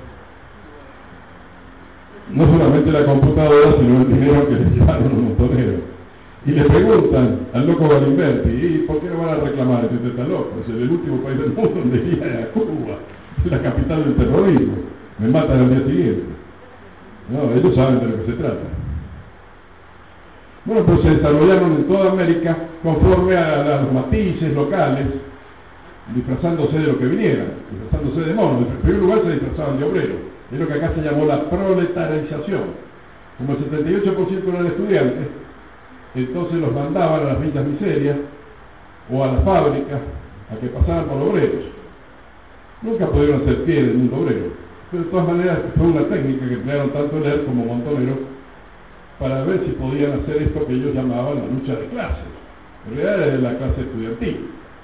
no solamente la computadora, sino el dinero que les llevaron los montoneros. Y le preguntan al loco Galimberti, ¿y por qué no van a reclamar? Este está loco, es el último país del mundo donde iría a Cuba, es la capital del terrorismo, me matan al día siguiente. No, ellos saben de lo que se trata. Bueno, pues se desarrollaron en toda América conforme a, a los matices locales, disfrazándose de lo que viniera, disfrazándose de monos. En primer lugar se disfrazaban de obreros, es lo que acá se llamó la proletarización. Como el setenta y ocho por ciento eran estudiantes, entonces los mandaban a las villas miserias o a las fábricas a que pasaran por obreros. Nunca pudieron hacer pie en el mundo obrero, pero de todas maneras fue una técnica que emplearon tanto Ler como Montonero para ver si podían hacer esto que ellos llamaban la lucha de clases. En realidad era de la clase estudiantil.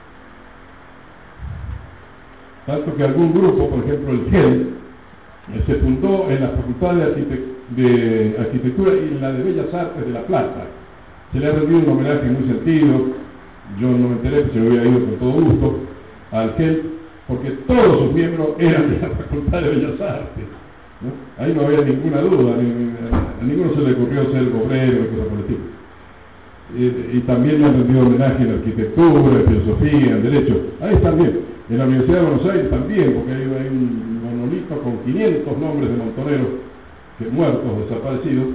Tanto que algún grupo, por ejemplo el G E L, se fundó en la Facultad de, Arquitect de Arquitectura y en la de Bellas Artes de La Plata. Se le ha rendido un homenaje muy sentido, yo no me enteré, pero se lo había ido con todo gusto, al G E L, porque todos sus miembros eran de la Facultad de Bellas Artes, ¿no? Ahí no había ninguna duda, ni, ni, a ninguno se le ocurrió ser obrero y cosas por el estilo. Y, y también le han rendido homenaje en arquitectura, en filosofía, en derecho. Ahí también, en la Universidad de Buenos Aires también, porque hay, hay un monolito con quinientos nombres de montoneros que muertos, desaparecidos,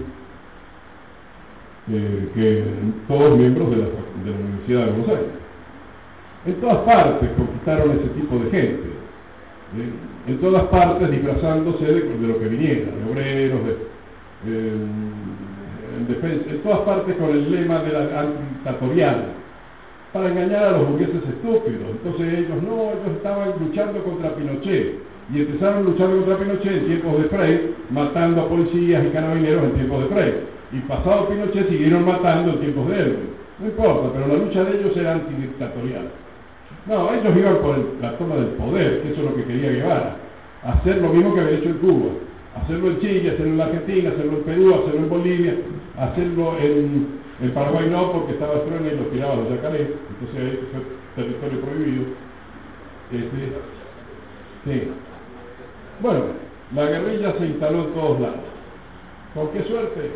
eh, que todos miembros de la, de la Universidad de Buenos Aires. En todas partes conquistaron ese tipo de gente. en todas partes disfrazándose de, de lo que viniera, de obreros, de, eh, en, defensa, en todas partes con el lema de la antidictatorial, para engañar a los burgueses estúpidos. Entonces ellos no, ellos estaban luchando contra Pinochet, y empezaron a luchar contra Pinochet en tiempos de Frei, matando a policías y carabineros en tiempos de Frei, y pasado Pinochet siguieron matando en tiempos de Elwin. No importa, pero la lucha de ellos era antidictatorial. No, ellos iban por el, la toma del poder, que eso es lo que quería Guevara, hacer lo mismo que había hecho en Cuba, hacerlo en Chile, hacerlo en la Argentina, hacerlo en Perú, hacerlo en Bolivia, hacerlo en, en Paraguay no, porque estaba Stroessner y los tiraba a los yacarés, entonces ahí fue territorio prohibido. Este, sí. Bueno, la guerrilla se instaló en todos lados. ¿Con qué suerte?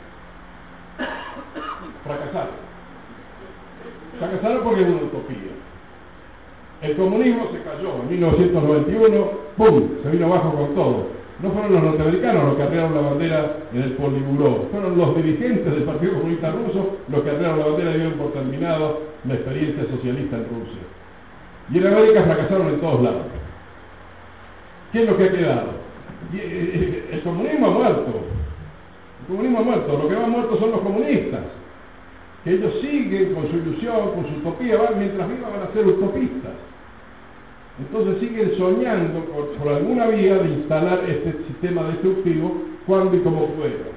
Fracasaron. Fracasaron porque es una utopía. El comunismo se cayó en mil novecientos noventa y uno, ¡pum!, se vino abajo con todo. No fueron los norteamericanos los que arrearon la bandera en el Politburó, fueron los dirigentes del Partido Comunista Ruso los que arrearon la bandera y dieron por terminado la experiencia socialista en Rusia. Y en América fracasaron en todos lados. ¿Qué es lo que ha quedado? El comunismo ha muerto. El comunismo ha muerto. Lo que no han muerto son los comunistas. Que ellos siguen con su ilusión, con su utopía, van, mientras vivan van a ser utopistas. Entonces siguen soñando por, por alguna vía de instalar este sistema destructivo cuando y como puedan.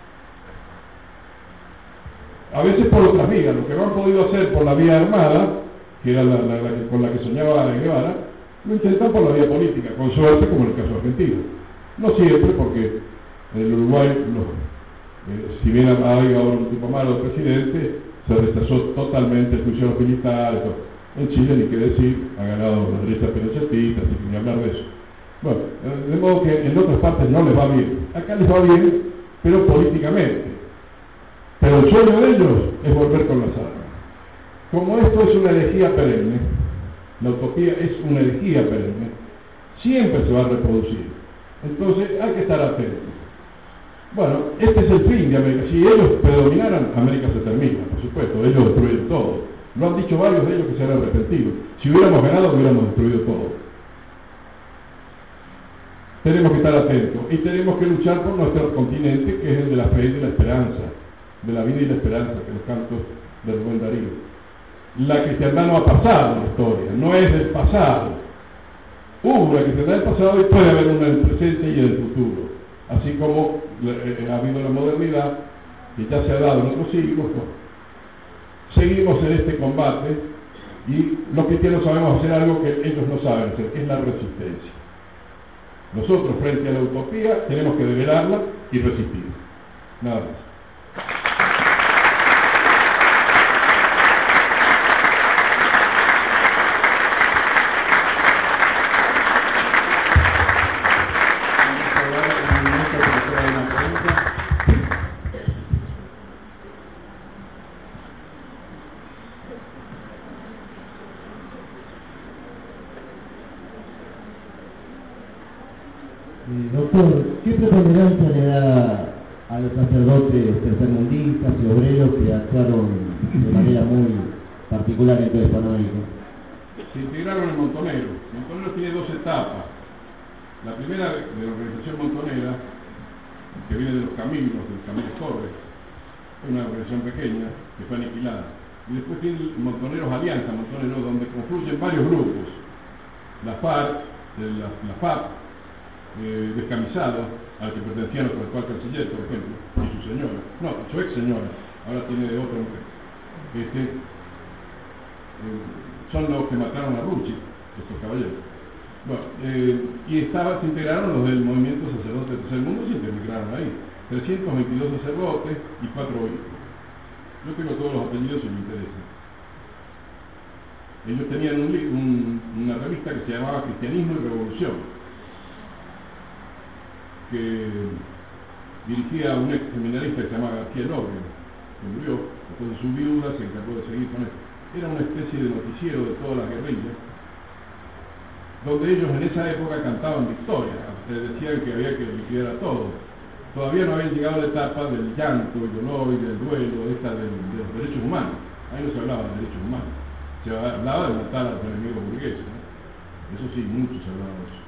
A veces por otras vías, lo que no han podido hacer por la vía armada, que era la, la, la que, con la que soñaba Guevara, lo intentan por la vía política, con suerte como en el caso argentino. No siempre, porque en el Uruguay, no, eh, si bien hay ahora un tipo malo de presidente, se rechazó totalmente el juicio de los militares. En Chile, ni qué decir, ha ganado la derecha pinochetista, así que ni hablar de eso. Bueno, de modo que en otras partes no les va bien. Acá les va bien, pero políticamente. Pero el sueño de ellos es volver con las armas. Como esto es una herejía perenne, la utopía es una herejía perenne, siempre se va a reproducir. Entonces hay que estar atentos. Bueno, este es el fin de América. Si ellos predominaran, América se termina, por supuesto, ellos destruyen todo. Lo han dicho varios de ellos que se han arrepentido. Si hubiéramos ganado, hubiéramos destruido todo. Tenemos que estar atentos y tenemos que luchar por nuestro continente, que es el de la fe y de la esperanza, de la vida y la esperanza, que los cantos de Rubén Darío. La cristiandad no ha pasado en la historia, no es del pasado. Hubo una cristiandad del pasado y puede haber una en el presente y en el futuro. Así como eh, ha habido la modernidad, que ya se ha dado en otros siglos. ¿No? Seguimos en este combate y los cristianos sabemos hacer algo que ellos no saben hacer, que es la resistencia. Nosotros, frente a la utopía, tenemos que develarla y resistir. Nada más. Doctor, ¿qué preponderancia le da a los sacerdotes tercermundistas y obreros que actuaron de manera muy particular en todo Hispanoamérica? Se integraron en Montonero. Montonero tiene dos etapas. La primera de la organización montonera, que viene de los caminos, del Camilo Torres, es una organización pequeña que fue aniquilada. Y después tiene Montoneros Alianza, Montoneros, donde confluyen varios grupos. La FARC, la, la FAP, Eh, descamisado, al que pertenecía nuestro actual canciller, por ejemplo, y su señora, no, su ex señora, ahora tiene de otra mujer. Este, eh, son los que mataron a Rucci, estos caballeros. Bueno, eh, y estaba, se integraron los del movimiento sacerdote del tercer mundo, se integraron ahí, trescientos veintidós sacerdotes y cuatro obispos. Yo tengo todos los apellidos si me interesa. Ellos tenían un, un, una revista que se llamaba Cristianismo y Revolución, que dirigía a un ex seminarista que se llamaba García Lobrio, que murió, entonces su viuda se encargó de seguir con esto. Era una especie de noticiero de todas las guerrillas, donde ellos en esa época cantaban victoria, decían que había que liquidar a todos. Todavía no habían llegado a la etapa del llanto, el dolor y del duelo, esta de, de los derechos humanos. Ahí no se hablaba de derechos humanos, se hablaba de matar a los enemigos burgueses, ¿no? Eso sí, muchos hablaban de eso.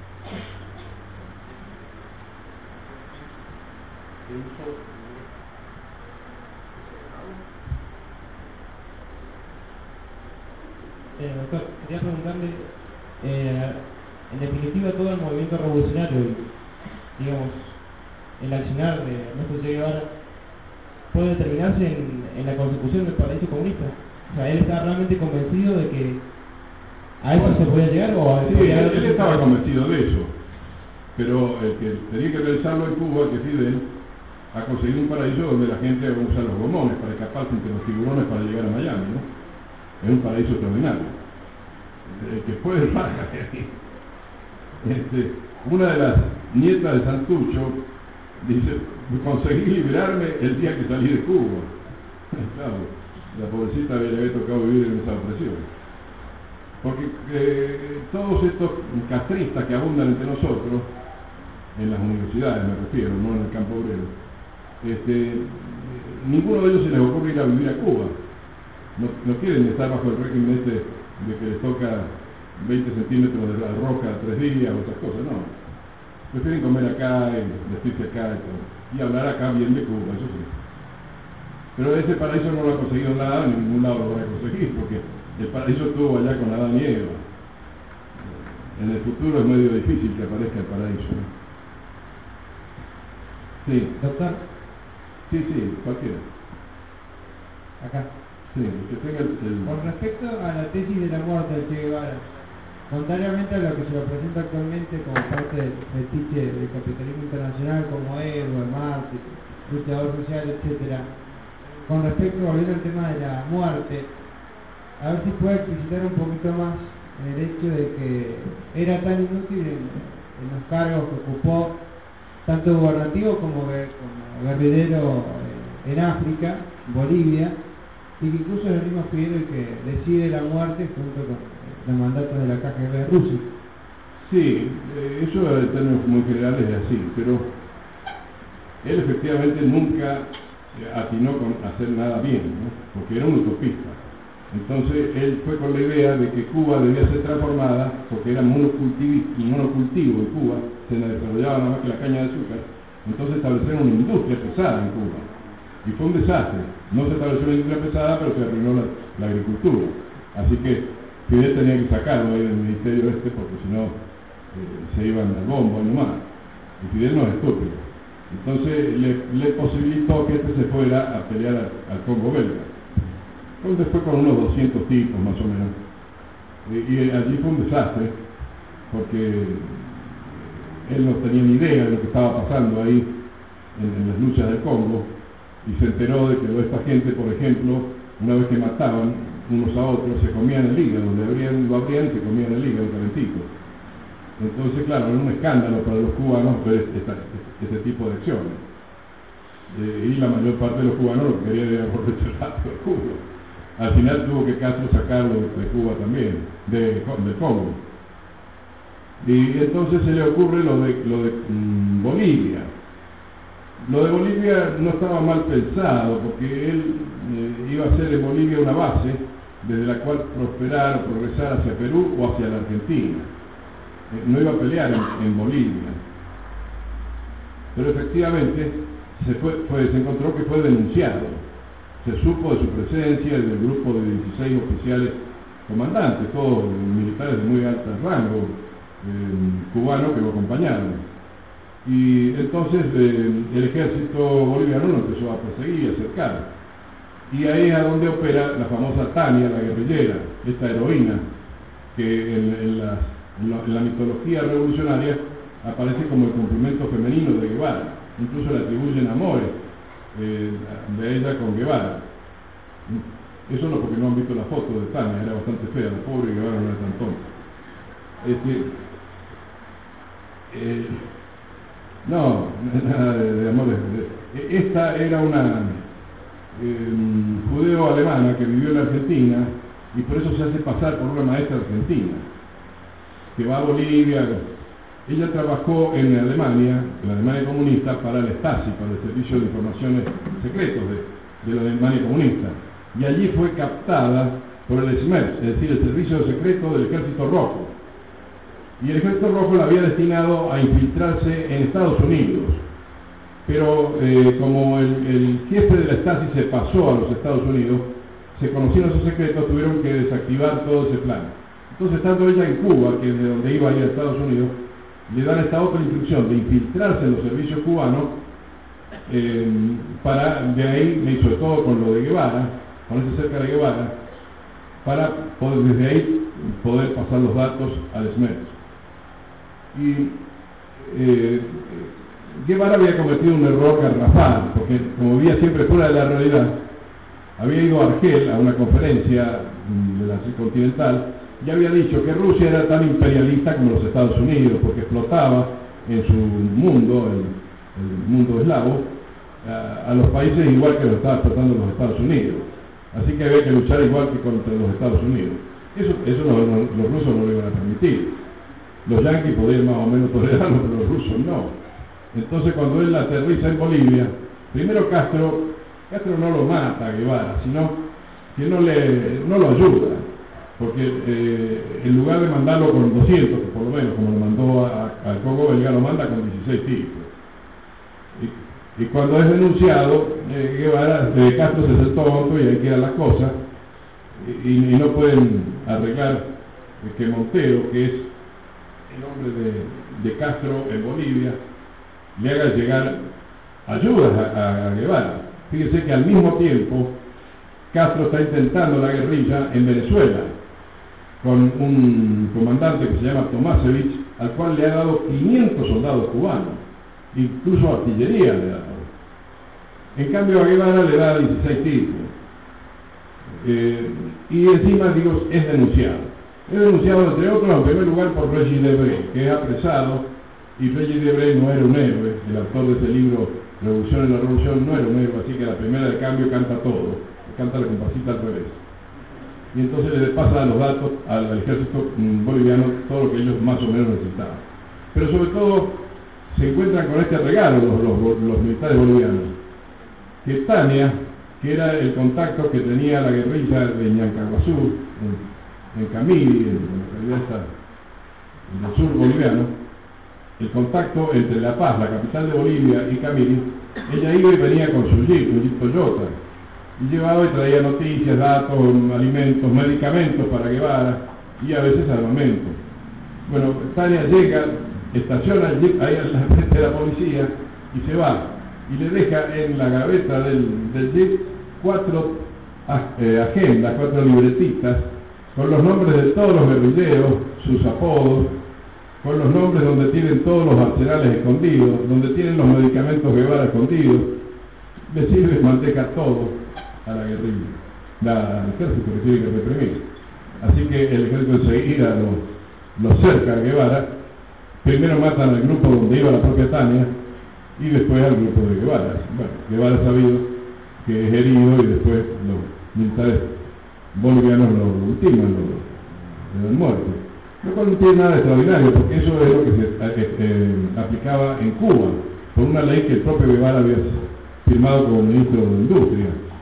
Eh, doctor, quería preguntarle, eh, en definitiva todo el movimiento revolucionario, digamos, el accionar de Ernesto Che Guevara, puede determinarse en, en la consecución del paraíso comunista. O sea, él está realmente convencido de que a eso Bueno, se podía llegar o a sí, él, él estaba convencido de eso, pero el que tenía que realizarlo en Cuba, que Fidel, ha conseguido un paraíso donde la gente usa los gomones para escaparse entre los tiburones para llegar a Miami, ¿no? Es un paraíso extraordinario. El que fue el raja este, una de las nietas de Santucho dice, conseguí liberarme el día que salí de Cuba. Claro, la pobrecita le había tocado vivir en esa opresión. Porque eh, todos estos castristas que abundan entre nosotros, en las universidades me refiero, no en el campo obrero, este, ninguno de ellos se les ocurre ir a vivir a Cuba. No, no quieren estar bajo el régimen este de que les toca veinte centímetros de la roca tres días o otras cosas, no. Prefieren comer acá y vestirse acá y todo. Y hablar acá bien de Cuba, eso sí. Pero ese paraíso no lo ha conseguido nada, en ningún lado lo va a conseguir, porque el paraíso estuvo allá con Adán y Eva. En el futuro es medio difícil que aparezca el paraíso, ¿no? Sí. Doctor. Sí, sí, cualquiera. Acá. Sí, que tenga el, el... Con respecto a la tesis de la muerte de Che Guevara, contrariamente a lo que se lo presenta actualmente como parte del fetiche del capitalismo internacional como héroe, mártir, luchador social, etcétera, con respecto, volviendo al tema de la muerte, a ver si puede explicitar un poquito más el hecho de que era tan inútil en, en los cargos que ocupó, tanto gubernativo como, como guerrillero en África, Bolivia, y que incluso es el mismo Fidel el que decide la muerte junto con los mandatos de la K G B de Rusia. Sí, eh, eso en términos muy generales es así, pero él efectivamente nunca atinó con hacer nada bien, ¿no? Porque era un utopista. Entonces él fue con la idea de que Cuba debía ser transformada, porque era monocultivo, monocultivo en Cuba, se desarrollaba nada más que la caña de azúcar, entonces establecieron una industria pesada en Cuba. Y fue un desastre. No se estableció una industria pesada, pero se arruinó la, la agricultura. Así que Fidel tenía que sacarlo ahí del ministerio este, porque si no eh, se iban al bombo y nomás. Y Fidel no es estúpido. Entonces le, le posibilitó que este se fuera a pelear al, al Congo belga. Entonces fue con unos doscientos tipos más o menos. Y, y allí fue un desastre, porque él no tenía ni idea de lo que estaba pasando ahí en, en las luchas del Congo. Y se enteró de que esta gente, por ejemplo, una vez que mataban unos a otros, se comían el hígado, le abrían, lo abrían y se comían el hígado calentito. Entonces, claro, era un escándalo para los cubanos ver esta, este tipo de acciones. Eh, y la mayor parte de los cubanos lo que querían era volverse rápido a Cuba. Al final tuvo que Castro sacarlo de Cuba también, de, del Congo. Y entonces se le ocurre lo de, lo de mmm, Bolivia. Lo de Bolivia no estaba mal pensado, porque él eh, iba a hacer en Bolivia una base desde la cual prosperar o progresar hacia Perú o hacia la Argentina. Eh, no iba a pelear en, en Bolivia. Pero efectivamente se, fue, fue, se encontró que fue denunciado. Se supo de su presencia del grupo de dieciséis oficiales comandantes, todos militares de muy alto rango, eh, cubanos que lo acompañaron. Y entonces eh, el ejército boliviano lo empezó a perseguir, a acercar. Y ahí es a donde opera la famosa Tania, la guerrillera, esta heroína, que en, en, la, en, la, en la mitología revolucionaria aparece como el complemento femenino de Guevara. Incluso le atribuyen amores eh, de ella con Guevara. Eso no, porque no han visto la foto de Tania, era bastante fea, la pobre Guevara no era tan tonta. Este, eh, No, nada de, de amores. Esta era una eh, judeo-alemana que vivió en la Argentina y por eso se hace pasar por una maestra argentina que va a Bolivia. Ella trabajó en Alemania, en la Alemania comunista, para el Stasi, para el Servicio de Informaciones Secretos de, de la Alemania comunista. Y allí fue captada por el S M E R, es decir, el Servicio Secreto del Ejército Rojo. y el Ejército Rojo la había destinado a infiltrarse en Estados Unidos. Pero eh, como el, el jefe de la Stasi se pasó a los Estados Unidos, se conocieron sus secretos, tuvieron que desactivar todo ese plan. Entonces, estando ella en Cuba, que es de donde iba a ir a Estados Unidos, le dan esta otra instrucción de infiltrarse en los servicios cubanos, eh, para, de ahí, y sobre todo con lo de Guevara, ponerse cerca de Guevara, para poder, desde ahí poder pasar los datos al SMERS. Y eh, Guevara había cometido un error garrafal, porque como vivía siempre fuera de la realidad, había ido a Argel a una conferencia de la Continental y había dicho que Rusia era tan imperialista como los Estados Unidos, porque explotaba en su mundo, el, el mundo eslavo, a, a los países igual que lo estaba explotando los Estados Unidos. Así que había que luchar igual que contra los Estados Unidos. Eso, eso no, no, los rusos no lo iban a permitir. Los yanquis podían más o menos tolerarlo, pero los rusos no. Entonces, cuando él aterriza en Bolivia, primero Castro, Castro no lo mata a Guevara, sino que no, le, no lo ayuda, porque eh, en lugar de mandarlo con doscientos, que por lo menos como lo mandó al Congo belga, lo manda con dieciséis tipos. Y, y cuando es denunciado, eh, Guevara, de Castro se hace tonto y ahí queda la cosa, y, y no pueden arreglar que Montero, que es el hombre de, de Castro en Bolivia, le haga llegar ayudas a, a, a Guevara. Fíjese que al mismo tiempo Castro está intentando la guerrilla en Venezuela con un comandante que se llama Tomasevich, al cual le ha dado quinientos soldados cubanos, incluso artillería le ha dado. En cambio a Guevara le da dieciséis tipos. Eh, y encima, digo, es denunciado. Es denunciado, entre otros, en primer lugar por Regis Debray, que es apresado, y Regis Debray no era un héroe. El autor de ese libro, Revolución en la Revolución, no era un héroe, así que la primera de cambio canta todo, canta la compasita al revés. Y entonces le pasa los datos al, al ejército boliviano todo lo que ellos más o menos necesitaban. Pero sobre todo se encuentran con este regalo los, los, los militares bolivianos, que Tania, que era el contacto que tenía la guerrilla de Ñancahuazú, en, en Camiri, en la localidad del sur boliviano, el contacto entre La Paz, la capital de Bolivia, y Camiri, ella iba y venía con su jeep, un jeep Toyota, y llevaba y traía noticias, datos, alimentos, medicamentos para Guevara, y a veces armamento. Bueno, Tania llega, estaciona el jeep ahí al frente de la policía, y se va, y le deja en la gaveta del, del jeep cuatro eh, agendas, cuatro libretitas, con los nombres de todos los guerrilleros, sus apodos, con los nombres donde tienen todos los arsenales escondidos, donde tienen los medicamentos Guevara escondidos. Le sirve manteca todo a la guerrilla, la, al ejército que tiene que reprimir. Así que el ejército enseguida lo, lo cerca a Guevara. Primero matan al grupo donde iba la propia Tania y después al grupo de Guevara. Bueno, Guevara ha sabido que es herido y después los militares bolivianos lo ultiman, lo, lo dan muerto. Lo cual no tiene nada de extraordinario, porque eso es lo que se eh, eh, aplicaba en Cuba, por una ley que el propio Guevara había firmado como ministro de Industria.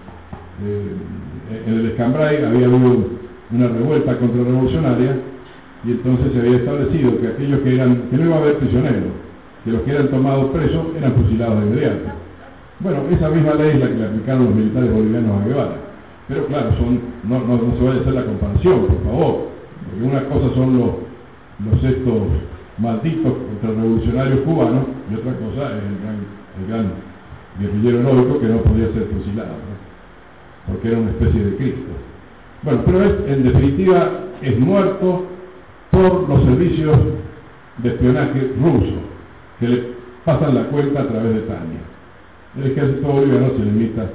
Eh, en el Escambray había habido una revuelta contrarrevolucionaria y entonces se había establecido que aquellos que eran, que no iba a haber prisioneros, que los que eran tomados presos eran fusilados de inmediato. Bueno, esa misma ley es la que le aplicaron los militares bolivianos a Guevara. Pero claro, son, no, no, no se vaya a hacer la comparación, por favor. Porque una cosa son los, los estos malditos contrarrevolucionarios cubanos y otra cosa es el gran, el gran guerrillero heroico que no podía ser fusilado, ¿no? Porque era una especie de Cristo. Bueno, pero es, en definitiva es muerto por los servicios de espionaje rusos que le pasan la cuenta a través de Tania. El ejército boliviano se limita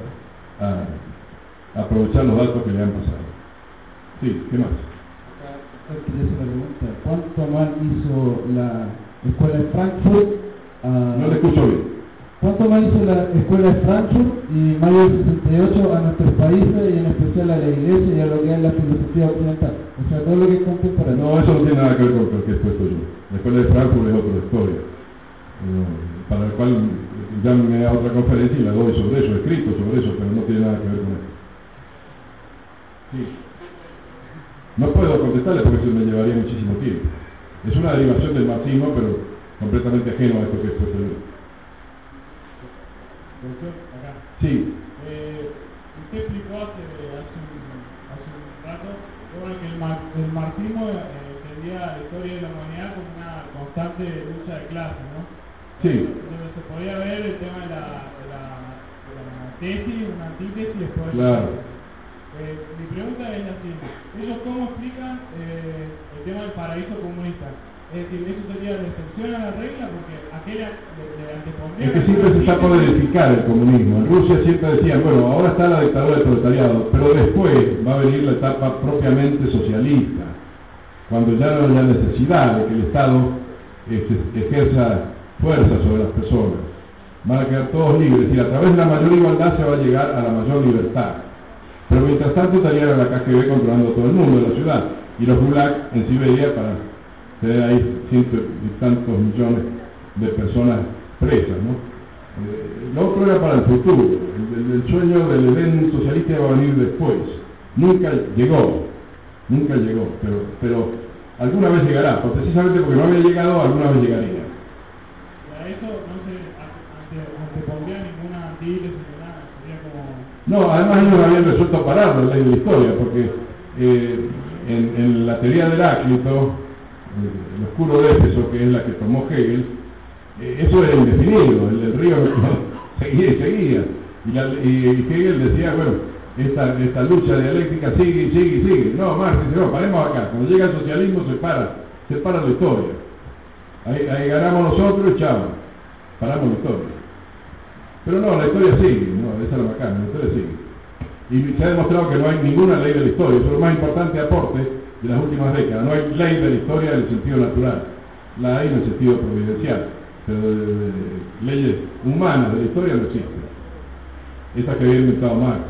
a, a aprovechar los datos que le han pasado. Sí, ¿qué más? Quería hacer una pregunta. ¿Cuánto mal hizo la escuela de Frankfurt? Uh, no le escucho bien. ¿Cuánto mal hizo la escuela de Frankfurt y mayo del sesenta y ocho a nuestros países y en especial a la iglesia y a lo que es la filosofía occidental? O sea, todo lo que es contemporáneo. No, eso no tiene nada que ver con lo que he puesto yo. La escuela de Frankfurt es otra historia, eh, para la cual llámenme a otra conferencia y la doy sobre eso, escrito sobre eso, pero no tiene nada que ver con eso. Sí. No puedo contestarle porque eso me llevaría muchísimo tiempo. Es una derivación del marxismo, pero completamente ajeno a esto que es posterior. Doctor, acá. Sí. Eh, usted explicó hace, hace, un, hace un rato bueno, que el, mar, el marxismo eh, entendía la historia de la humanidad como una constante lucha de clases, ¿no? Sí. Donde se podía ver el tema de la, de la, de la tesis, una antítesis y después. Claro. Eh, mi pregunta es la siguiente: ¿ellos cómo explican eh, el tema del paraíso comunista? Es decir, ¿eso sería la excepción a la regla? Porque aquella le, le antepondría... Es que siempre se está por edificar el comunismo. En Rusia siempre decían, bueno, ahora está la dictadura del proletariado, pero después va a venir la etapa propiamente socialista, cuando ya no haya necesidad de que el Estado este, ejerza fuerza sobre las personas. Van a quedar todos libres y a través de la mayor igualdad se va a llegar a la mayor libertad. Pero mientras tanto estaría la K G B controlando todo el mundo de la ciudad y los gulag en Siberia para tener ahí cientos y tantos millones de personas presas, ¿no? Eh, lo otro era para el futuro. El, el, el sueño del Edén socialista va a venir después. Nunca llegó, nunca llegó, pero, pero alguna vez llegará, precisamente porque no había llegado, alguna vez llegaría. A eso no se ante, antepondría ninguna antítesis ni nada, sería como... No, además ellos habían resuelto parar la ley de la historia, porque eh, en, en la teoría de Heráclito, el oscuro de Éfeso, que es la que tomó Hegel, eh, eso era indefinido, el, el río seguía y seguía, y, la, y Hegel decía, bueno, esta, esta lucha dialéctica sigue y sigue y sigue. No, Marx dice, no, paremos acá, cuando llega el socialismo se para, se para la historia, ahí, ahí ganamos nosotros y chao, paramos la historia. Pero no, la historia sigue, no, esa es la bacana, la historia sigue. Y se ha demostrado que no hay ninguna ley de la historia, eso es el más importante aporte de las últimas décadas. No hay ley de la historia en el sentido natural, la hay en el sentido providencial, pero de, de, de, leyes humanas de la historia no existen. Esta que había inventado Marx.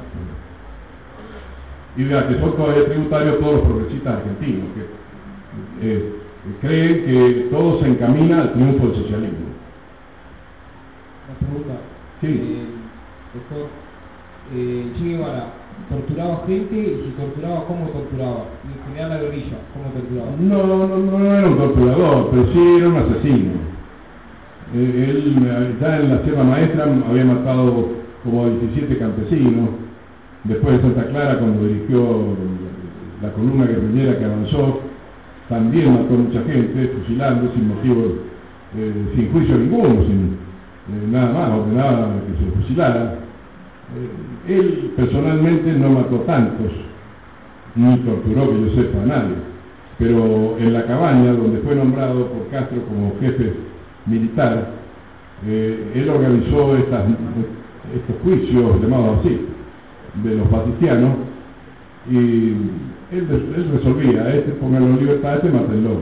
Y vea que son todavía tributarios todos los progresistas argentinos, que eh, creen que todo se encamina al triunfo del socialismo. Una pregunta. Sí. Eh, doctor, eh, Che Guevara torturaba gente y si torturaba, ¿cómo torturaba? Y en general la guerrilla, ¿cómo torturaba? No, no, no, no era un torturador, pero sí era un asesino. Eh, él ya en la Sierra Maestra había matado como diecisiete campesinos. Después de Santa Clara, cuando dirigió la columna guerrillera que avanzó, también mató mucha gente, fusilando sin motivo, eh, sin juicio ninguno, sin eh, nada más, ordenaba que se fusilara. Eh, él personalmente no mató tantos, ni torturó, que yo sepa, a nadie, pero en la cabaña, donde fue nombrado por Castro como jefe militar, eh, él organizó estas, estos juicios, llamados así, de los patricianos, y él, él resolvía, a este pónganlo en libertad, a este mátenlo.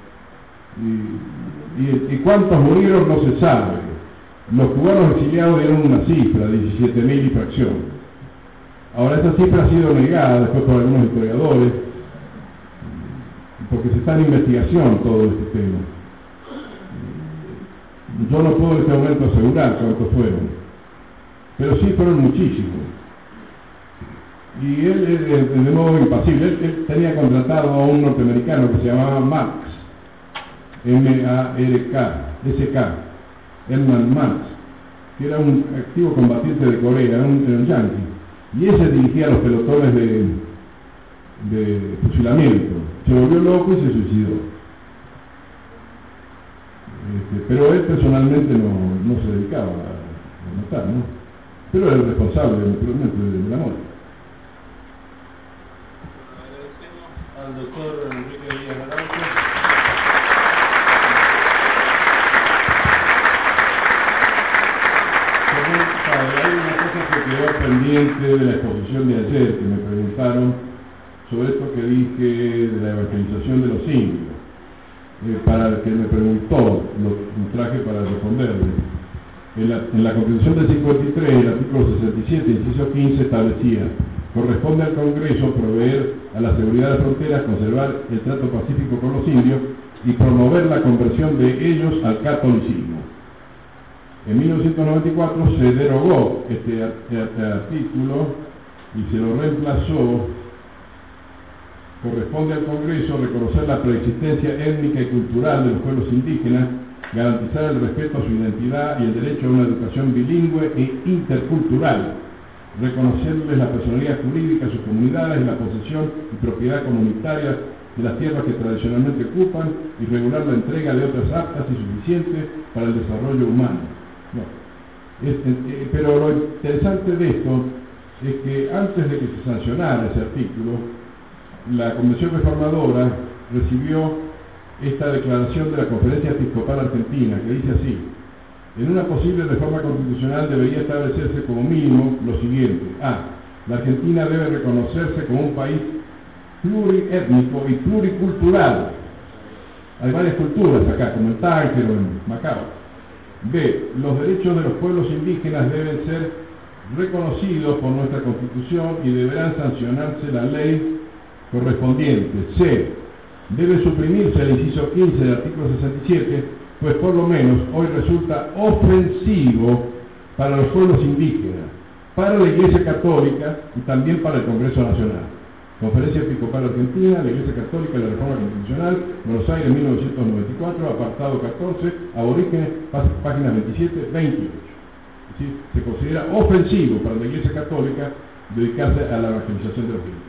Y, y, y cuántos murieron no se sabe. Los cubanos exiliados dieron una cifra, diecisiete mil y fracción. Ahora esa cifra ha sido negada después por algunos historiadores, porque se está en investigación todo este tema. Yo no puedo en este momento asegurar cuántos fueron, pero sí fueron muchísimos. Y él, él de modo impasible, él, él tenía contratado a un norteamericano que se llamaba Marx, M A R K, S K, Herman Marx, que era un activo combatiente de Corea, un, un yanqui, y ese dirigía los pelotones de, de fusilamiento. Se volvió loco y se suicidó. Este, pero él personalmente no, no se dedicaba a, a matar, ¿no? Pero era el responsable, naturalmente, de, de la muerte. Al doctor Enrique Díaz Araujo. Hay una cosa que quedó pendiente de la exposición de ayer, que me preguntaron sobre esto que dije de la evangelización de los indios. Eh, para el que me preguntó, lo traje para responderle. En la, en la Constitución del cincuenta y tres, el artículo sesenta y siete, inciso quince, establecía: corresponde al Congreso proveer a la seguridad de fronteras, conservar el trato pacífico con los indios y promover la conversión de ellos al catolicismo. En mil novecientos noventa y cuatro se derogó este, este artículo y se lo reemplazó Corresponde al Congreso reconocer la preexistencia étnica y cultural de los pueblos indígenas, garantizar el respeto a su identidad y el derecho a una educación bilingüe e intercultural, reconocerles la personalidad jurídica a sus comunidades y la posesión y propiedad comunitaria de las tierras que tradicionalmente ocupan y regular la entrega de otras aptas y suficientes para el desarrollo humano. No. Es, eh, pero lo interesante de esto es que antes de que se sancionara ese artículo, la Convención Reformadora recibió esta declaración de la Conferencia Episcopal Argentina, que dice así: en una posible reforma constitucional debería establecerse como mínimo lo siguiente: A. La Argentina debe reconocerse como un país pluriétnico y pluricultural. Hay varias culturas acá, como en Tánger o en Macao. B. Los derechos de los pueblos indígenas deben ser reconocidos por nuestra Constitución y deberán sancionarse la ley correspondiente. C. Debe suprimirse el inciso quince del artículo sesenta y siete, pues por lo menos hoy resulta ofensivo para los pueblos indígenas, para la Iglesia Católica y también para el Congreso Nacional. Conferencia Episcopal Argentina, la Iglesia Católica y la Reforma Constitucional, Buenos Aires, mil novecientos noventa y cuatro, apartado catorce, Aborígenes, páginas veintisiete a veintiocho. Es decir, se considera ofensivo para la Iglesia Católica dedicarse a la evangelización de los indígenas.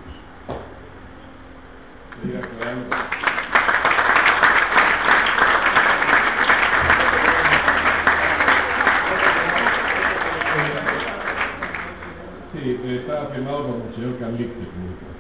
Sí, estaba firmado por el señor Carlixte.